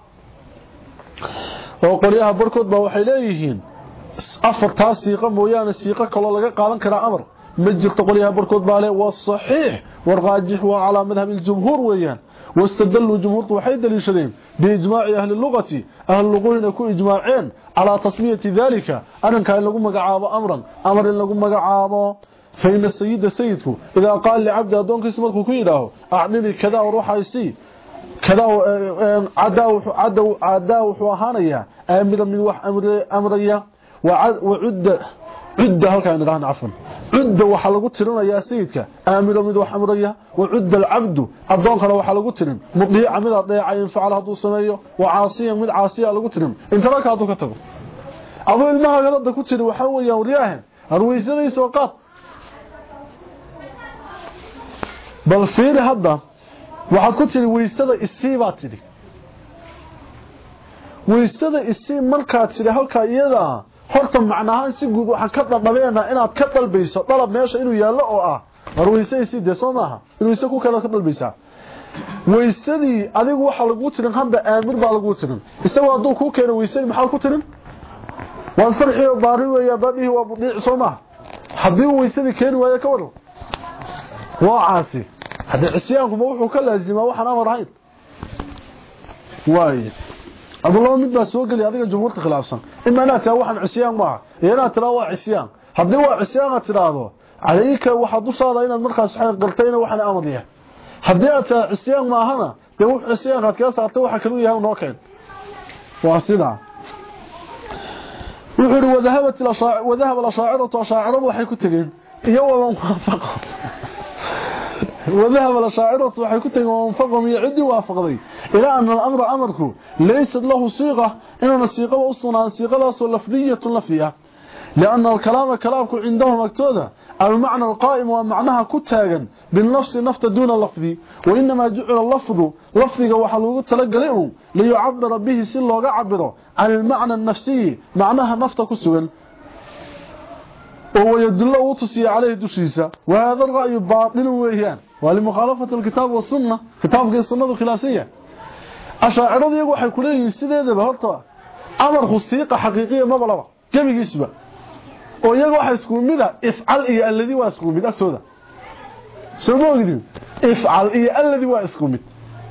وقريها بركض waxay leeyihiin afar taasiiqa mooyaan siiqa kale laga qaadan kara amar ma jirto qoriyaha barkood baale waa saxiix warqaajix waa ala madhab al-jumhur weeyaan واستدلوا جمهور waxay daliishadeen biijmaaci ahli lughati ahli lughina ku ijmaaceen ala tasmiyati dhalika arinka lagu magacaabo amran amar in lagu magacaabo فإن السيد سيدك إذا قال لعبد أدونك اسمك كيداه أعطني كذا وروحيسي كذا عداو عداو عداو وحانيا أمر من وح أمر أمريا وعد عد هلك أنا راح عفوا عد وحلقوا ترنا يا سيدك أمر من وح أمريا وعد العبد أدونك لو حلقوا ترن مضيع من ضيع ينفعل هذا السماية وعاصيا من عاصيا لو ترن أنت راك هذا كتب أبو الماء قد كتر وحوي يا ورياهن أرويسني سوقات بل فيري هذا waxaad ku tiri weysada isii baad tiri weysada isii markaad tiri halka iyada horta macnaha si guud waxaan ka dhadhabeena inaad ka dalbayso dalab meesha inuu yaalo oo ah war weysada isii de Soomaha inuu isii ku kala ka dalbaysa weysadii adigu waxa lagu tirin hadda aamir baa lagu tirin isagoo haduu ku keeno weysadii maxaa ku tirin waan farxiyo baari weeyaa badii waa budiic Soomaha hadii weysadii keeni waayo ka wado waa caasi هذا عصيانكم وحو كلازم waxaan amar ahayn waay adoo mid baa soo gali adiga jumhuurta khilaafsan imaana taa waxaan cisiyaan ma yana tira waa cisiyaan hadii waa cisiyaan tiraado alayka waxa dushaada inaad markaas xaq qartayna waxaan amar yahay hadii aad cisiyaan ma ahana dee wax cisiyaan aad ka saartay waxa kale yahay noo keen waa sida wuxuu wadahabat ila shaa'i wadahaba ila shaa'iratu shaa'iradu waxay ku tageen iyo wada muwaafaqo وذهب الأشاعرة waxay ku tageen وانفقهم يعدي وافقدي إلى أن الأمر أمركم ليست له صيغة إنما صيغة أصلا صيغة لفظية لفظية لأن الكلام كلامكم عندهم مكتوبة المعنى القائم ومعناها كتاغا بالنفس نفط دون اللفظي وإنما جعل اللفظ لفظي وحلوه تلقلئه ليعبر به سي لوغا عبره عن المعنى النفسي معناها نفط كسوغا وهو يدل وتصي عليه دشيسا وهذا الرأي باطل ويهان ولمخالفة الكتاب والسنة كتاب السنة الخلافية أشاعرة يقول waxay ku leeyihiin sideedaba horta amar khusiiqa xaqiiqiya ma balaba gabigiisba oo iyagu waxa isku mid ah ifcal iyo alladii waa isku mid agtooda soo moogidin ifcal iyo alladii waa isku mid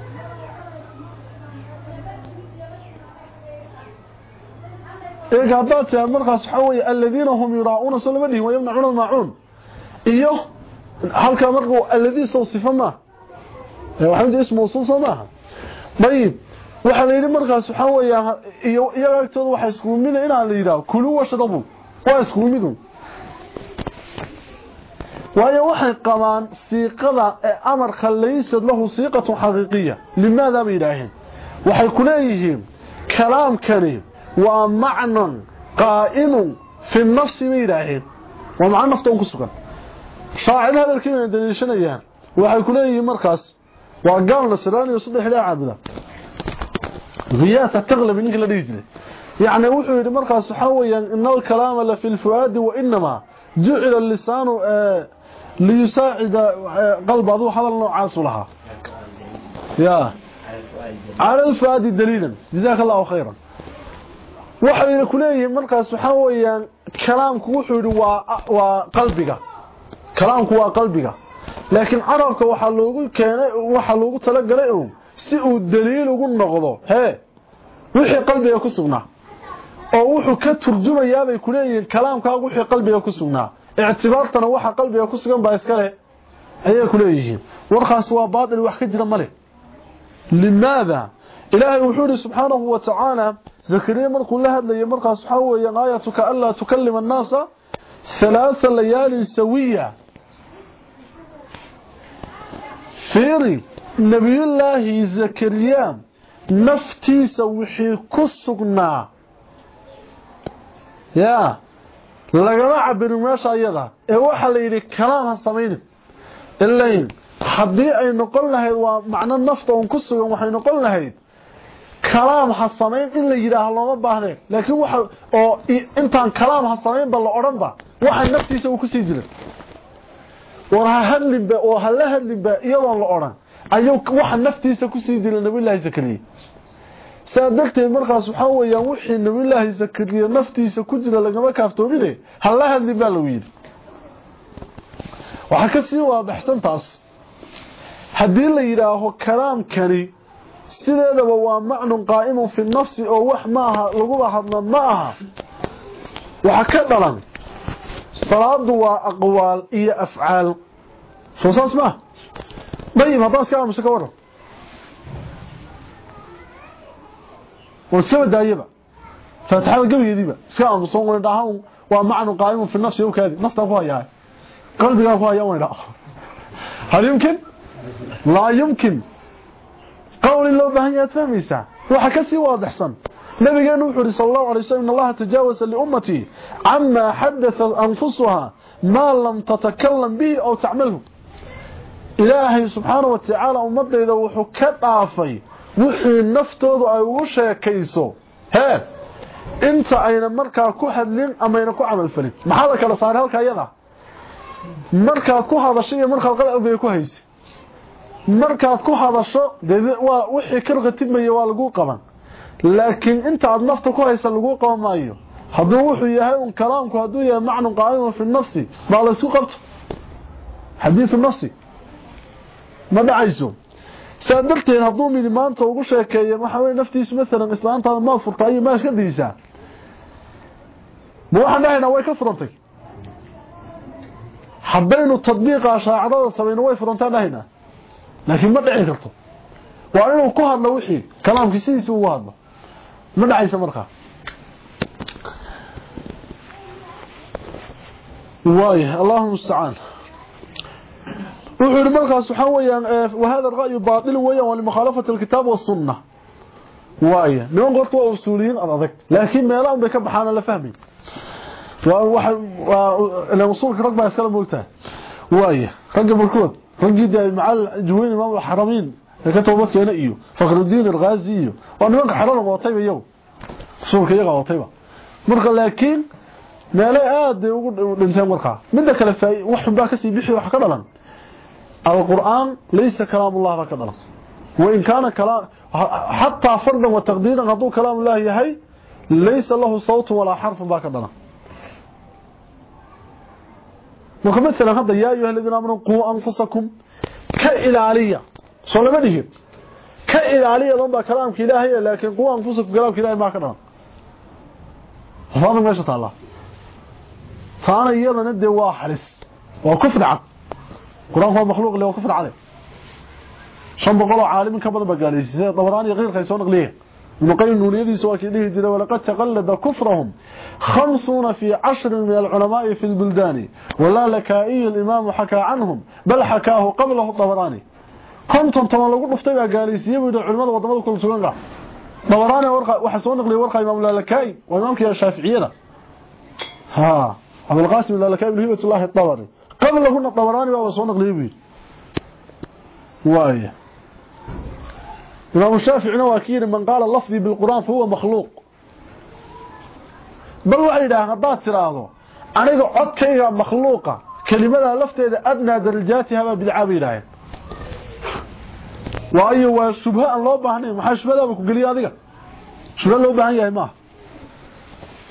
ee gaabta markaas waxa weeye alladina hum yuraa'una sallallahu wa yamna'una al-ma'un iyo halka markuu alladii soo sifama ee waxa ismu mawsuul samaha bayib waxa la yiri markaas waxa weeye iyo iyaga agtooda waxa isku mid ah inaan la yiraahdo kulu washrabu waa isku mid waayo waxay qabaan siiqada ee amarka laysa lahu siiqatu xaqiiqiya limaada biilaahin waxay ku leeyihiin kalaamkani ومعنى قائم في النفس ميراهين ومعنى نفطه كسكن شاعر هذا الكلمة دليشنيان waxay ku leeyihiin markaas waa gaal nasraani oo saddex ilaa caabida riyaasa taglab ninka la dhigay yaani wuxuu yiri markaas waxa weeyaan inal kalaama la fil fuadi wa inma ju'ila al-lisanu li yusa'ida qalbahu hadal noocaas laha ya ala al-fuadi dalilan jazakallahu khayran waxa ay ku leeyihiin markaas waxa weeyaan kalaamku wuxuu yiri waa waa qalbiga kalaamku waa qalbiga laakiin carabka waxa loogu keenay waxa loogu tala galay oo si uu daliil ugu noqdo he wixii qalbiga ku sugnaa oo wuxuu ka turjumayaa bay ku leeyihiin kalaamkaagu wixii qalbiga ku sugnaa اعتبارتنا waxa qalbiga ku sugan baa iska leh ayay ku leeyihiin warkaas waa baadil wax ka jira male limaada ilaahay wuxuu subhanahu wa ta'ala zakariya markuu la hadlayay markaas waxa weeyaan aayatuka alla tukallima an-naasa thalatha layali sawiya fiiri nabiyullaahi zakariya naftiisa wixii ku sugnaa yaa lagama cabirin meesha ayada ee waxa la yiri kalaam ha sameeyay ilayn hadii ay noqon lahayd waa macna nafta oo ku sugan waxay noqon lahayd kalaam ha sameeyay in la yiraahdo lama baahnay laakiin waxa oo intaan kalaam ha sameeyay bal oran ba waxa naftiisa uu ku sii jiray waraha hadlin ba oo hala hadlin ba iyadoo la oran ayuu waxa naftiisa ku sii jiray nabiyullaahi zakariya saadagtay markaas waxa weeyaan wixii nabiyullaahi zakariya naftiisa ku jira lagama kaaftoobine hala hadlin ba la wiil waxa ka sii waabaxsan taas hadii la yiraaho kalaamkani sideedaba waa macno qaa'im fi nafsi oo wax maaha lagu hadlo maaha waxa ka dhalan salaadu waa aqwaal iyo afcaal soo ma dayib hadaas ka amsa ka waran وسوى دايبه فتحه قبيديبه اسكا امسون ودهان waa macno qaa'im fi nafsi oo kaadi nafta ku hayaa qalbiga ku hayaa wada hal yumkin la yumkin qawli loo baahan yahay fahmaysa waxa ka sii waadixsan nabigeenu wuxuu sallallahu alayhi wasallam Allah tajaawaza li ummati amma hadatha anfusuha ma lam tatakallam bihi aw ta'malhu ilaahi subhanahu wa ta'ala ummadayda wuxuu ka dhaafay wixii naftoodu ay ugu sheekayso hee inta ayna markaa ku hadlin ama ayna ku amal falin maxaa la kala saaray halka iyada markaad ku hadasho iyo markaad qalbiga ku hayso markaad ku hadasho waa wixii kala tibmay waa lagu qaban laakiin inta aad nafta ku hayso lagu qaban maayo haduu wuxuu yahay un kalaamku haduu yahay macno qaa'im fi nafsi baa la isku qabto hadith nafsi ma dhacayso saadalteen haduu mid maanta ugu sheekeeyay waxa way naftiisu mesela islaantada ma furtay ma iska diisa waxa dhahayna way ka furantay habaynu tadbiiqa shaacada sameeyno way furantaa dhahayna laakiin ma dhici karto waa inuu ku hadlo wixii kalaamkiisa uu hadlo ma dhacaysa markaa waay Allahu musta'an وحول مرقى سبحانه ويان وهذا الرأي باطل ويان ولمخالفة الكتاب والسنة وايه نون قلت وأصوليين أرضك لكن ما يلاهم بكبحانا لفهمي وصولك رقبة السلام قلتها وايه رقب الكود رقب مع الجوين امام الحرمين كتبوا بك ينقيوا فخر الدين الغازي وانا منك حرام وطيبة يوم صولك يغا وطيبة مرقى لكن ما لا آد لنتين مرقى من ذاك لفاي وحن باكسي بيحي وحكرا لن القرآن ليس كلام الله هكذا وإن كان كلام حتى فرضا وتقديرا غضو كلام الله يهي ليس له صوت ولا حرف هكذا وكمثلا هذا يا أيها الذين آمنوا قوا أنفسكم كإلالية صلى الله عليه كإلالية لنبا كلامك إلهي لكن قوا أنفسكم كلامك إلهي ما هكذا هذا ما يشاء الله فأنا إيضا ندي واحرس وكفر عقل قرآن هو مخلوق اللي هو كفر عليه شن بقولوا عالم كبدا بقاليسي طبراني غير خيسون قليه المقيم نوليدي سواء كليه جدا ولقد تقلد كفرهم خمسون في عشر من العلماء في البلدان ولا لكائي الإمام حكى عنهم بل حكاه قبله الطبراني كنتم طبعا لو قلت فتاة قاليسي يبدو العلماء وضمضوا كل سوان طبراني وحسون قليه ورقى إمام اللالكائي وإمامك يا الشافعية ها أبو القاسم اللالكائي بن هبة الله الطبري قبل هنا الطبراني بابا صونق ليبي وايه إمام الشافعي نواكير من قال اللفظي بالقرآن فهو مخلوق بل وعيدا هدات تراهو أنيقا عدكيها مخلوقة كلمة لفتي أدنى درجاتها بدعابي لها وأيه وشبهاء الله بحني محا شبهاء بكو قليا ذيك شبهاء الله بحني يا إماه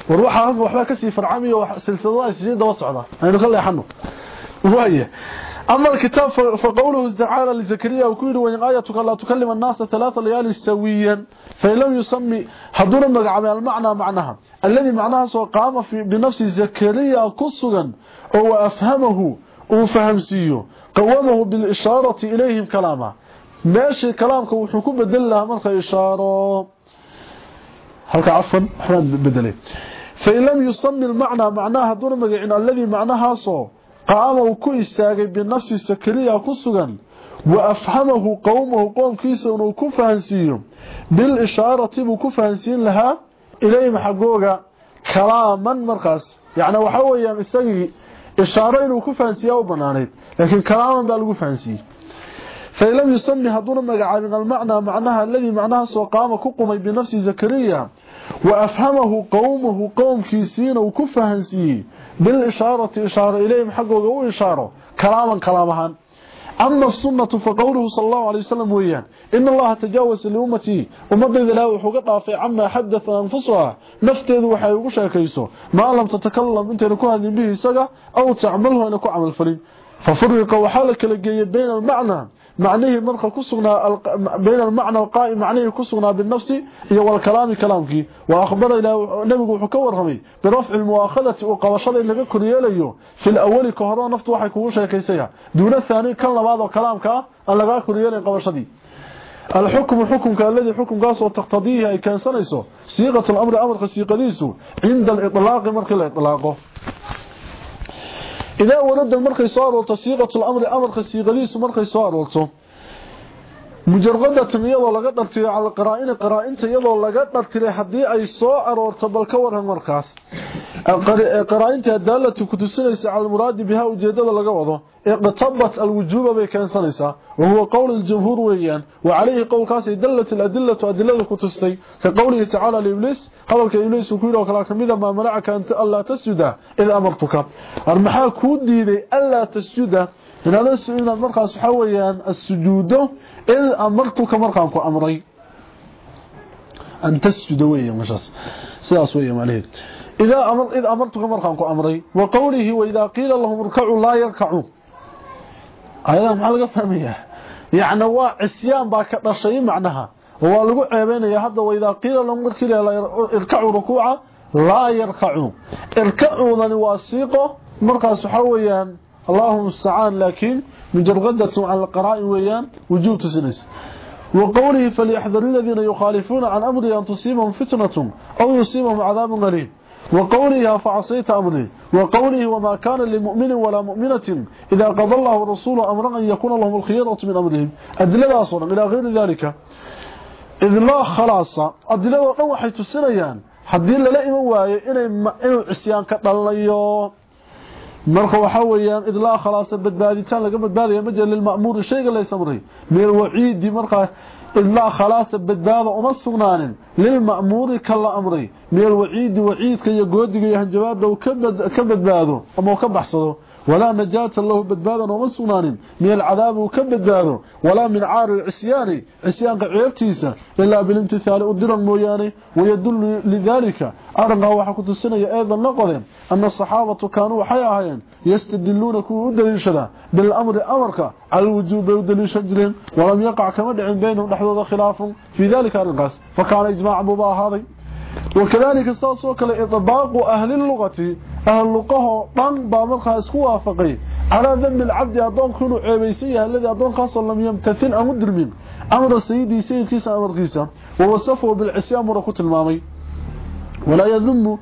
وروح هذا وحبا كسي فرعامي وسلسلة سجين دوا صعدا أنا خلي حنو وهي أما الكتاب فقوله تعالى لزكريا وكيل وإن آياتك لا تكلم الناس ثلاث ليالي سويا فإن لم يسمي حضور مقعب المعنى معناها الذي معناها سوى قام في بنفس زكريا قصدا أو أفهمه وفهمسيه قومه بالإشارة إليهم كلامه ماشي كلامك وحكوم بدل لها مرخ إشارة هلك عفوا أحمد بدلي فإن لم يسمي المعنى معناها دون مقعين الذي معناها صو قام وكو استاغي بنفس زكريا قصدا وأفهمه قومه قوم كيسا وكو فهنسيه بالإشارة وكو فهنسين لها إليهم حقوقا كلاما مرخص يعني وحاول يستغي إشارة إنه كو فهنسيه وبنانيت لكن كلاما بالغو فهنسيه فإن لم يسمي هدون مقعين المعنى معناها الذي معناها سوى قام كقمي بنفس زكريا وأفهمه قومه قوم كيسين وكفهنسيه بالإشارة إشارة إليهم حقه قوة إشارة كلاما كلامها أما السنة فقوله صلى الله عليه وسلم ويان إن الله تجاوز لأمتي ومضي ذلاوي حقطها في عما حدث أنفسها نفتذ وحيوق شاكيسو ما لم تتكلم انت نكوها به سقع أو تعمله أنكو عمل فريق ففرق وحالك لقيت بين المعنى معنيه مرخى كسغنا بين المعنى القائم معنيه كسغنا بالنفس والكلام كلامك واخبر الى نبي وحو كورمي برفع المؤاخذه وقبشده ان لغا كورييليو في الاول كهرو نفط waxay kugu sheekaysaa duuna thani kan labaad oo kalaamka aan laga koriyeelay qabashadii الحكم حكمك الذي حكم قاس وتقتضيه اي كان سنيسو صيغه الامر امر خصيقديسو عند الاطلاق مرخ الاطلاقه إذا ورد المرخي صار وتصيغة الأمر أمر خسيغليس مرخي صار ولته مجردة يضو لقد نرتلي على القرائن قرائن يضو لقد نرتلي حدي أي صار ورتبال كورها المرخاس قرائن الدالة كتسنيس على المراد بها وجيدة لقوضه اقتبت الوجوب بكان سنيسا وهو قول الجمهور ويان وعليه قول كاسي دلت الأدلة أدلة كتسي كقوله تعالى لإبليس قالك إبليس وكيله وكلا كميدا ما منعك أن ألا تسجد إذا أمرتك المحا كودي لي ألا تسجد من هذا السؤال المرخص حويان السجود إذا أمرتك مرخانك أمري أن تسجد ويا مشاس سياس ويا عليه إذا أمر إذا أمرتك مرخانك أمري وقوله وإذا قيل اللهم اركعوا لا يركعوا أيضا محلقة فهمية يعني هو عسيان باك الشيء معناها هو لقوا عيبين يا هذا وإذا قيل اللهم اركعوا ركوعا لا يركعوا اركعوا ذا واسيقه مرخص حويان اللهم استعان لكن من جرغدة على القرائن ويان وجوب تسنس وقوله فليحذر الذين يخالفون عن أمره أن تصيبهم فتنة أو يصيبهم عذاب غليظ وقوله فعصيت أمره وقوله وما كان لمؤمن ولا مؤمنة إذا قضى الله ورسول أمرا أن يكون لهم الخيرة من أمرهم أدلة أصلا إلى غير ذلك إذ لا خلاص أدلة روحي تسنيان حدين لا إمواي إنه العسيان كتليو marka waxa weeyaan idlaa khalaas badbaaditaan laga badbaadiyo majal lil ma'mur shayga la samray meel waciidi marka idlaa khalaas badbaado uma sugnaanin lil ma'mur kala amray meel waciidi waciidka iyo goodiga iyo hanjabaada uu ka badbaado ama ka baxsado ولا نجاة الله بدبادا ومسونان من العذاب وكبدبادا ولا من عار العسيان عسيان قعيبتيسا إلا بالامتثال أدرا موياني ويدل لذلك أرغى وحكوت السنة أيضا نقضين أن الصحابة كانوا حياهين يستدلون كو دليشدا بالأمر أمرك على الوجوب ودليشجرين ولم يقع كمدع بينهم نحو خلاف في ذلك الرقص فكان إجماع مباهضي وكذلك الساس وكلا إطباق أهل اللغة أهل اللغة طن بامرخا اسكو وافقي على ذنب العبد أدون كنوا عيبيسية الذي أدون خاصة لم يمتثل أمد المين أمر السيدي سيد كيسا أمر كيسا ووصفه بالعسيان مركوت المامي ولا يذم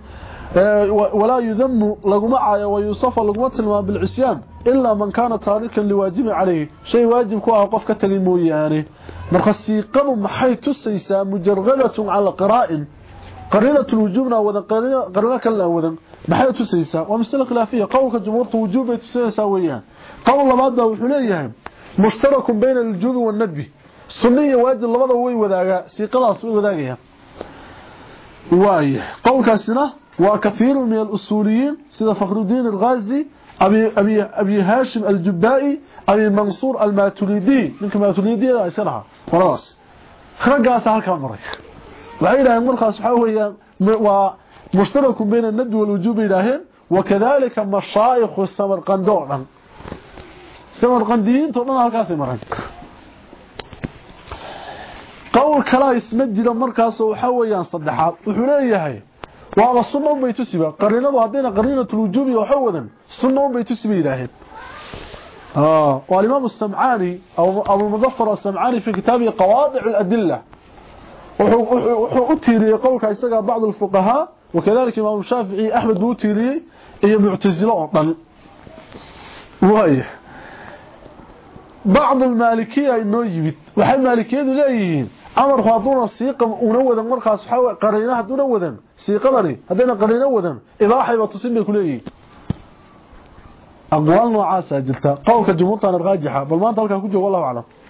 ولا يذم لغمعا ويوصف لغمة المام بالعسيان إلا من كان تاركا لواجب عليه شيء واجب كوها قفك تلموي يعني مرخصي قبل محي تسيسا مجرغلة على قرائن قرينة الوجوبنا وذن قرينة كلا وذن محي تسيسا ومثل خلافية قولك جمهور وجوب تسيسا ويان قول الله ماذا وحليه مشترك بين الوجوب والندب السنية واجب الله ماذا هو وذاقا سيقلاص وذاقا واي قولك السنة وكثير من الأصوليين سيدة فخر الدين الغازي أبي, أبي, أبي هاشم الجبائي أبي منصور الماتريدي منك الماتريدي لا يسرها وراس خرقها سهل كامري وعيدا يمرخى سبحانه ويا مشترك بين الند والوجوب إلهين وكذلك مشايخ السمرقندون سمرقنديين تقولون هالكاسي مرن قول كلا اسمجد مركز وحويان صدحات وحليه وعلى السنة بيتسبه قرينه وهدينا قرينة الوجوب وحودا السنة بيتسبه إلهين آه والإمام السمعاني أو أبو المظفر السمعاني في كتابه قواطع الأدلة وأتيري قولك يستقى بعض الفقهاء وكذلك الإمام الشافعي أحمد بوتيري هي معتزلة أطل وهي بعض المالكية إنه يجبت وحي المالكية ليهين أمر خاطونا السيقة منوذا مرخص قريناها منوذا سيقة لني هدينا قرينوذا إضاحي وتصيب كليه أقوال نوعاسة جلتا قولك الجمهور الراجحة بل ما أنت لك كجو والله أعلم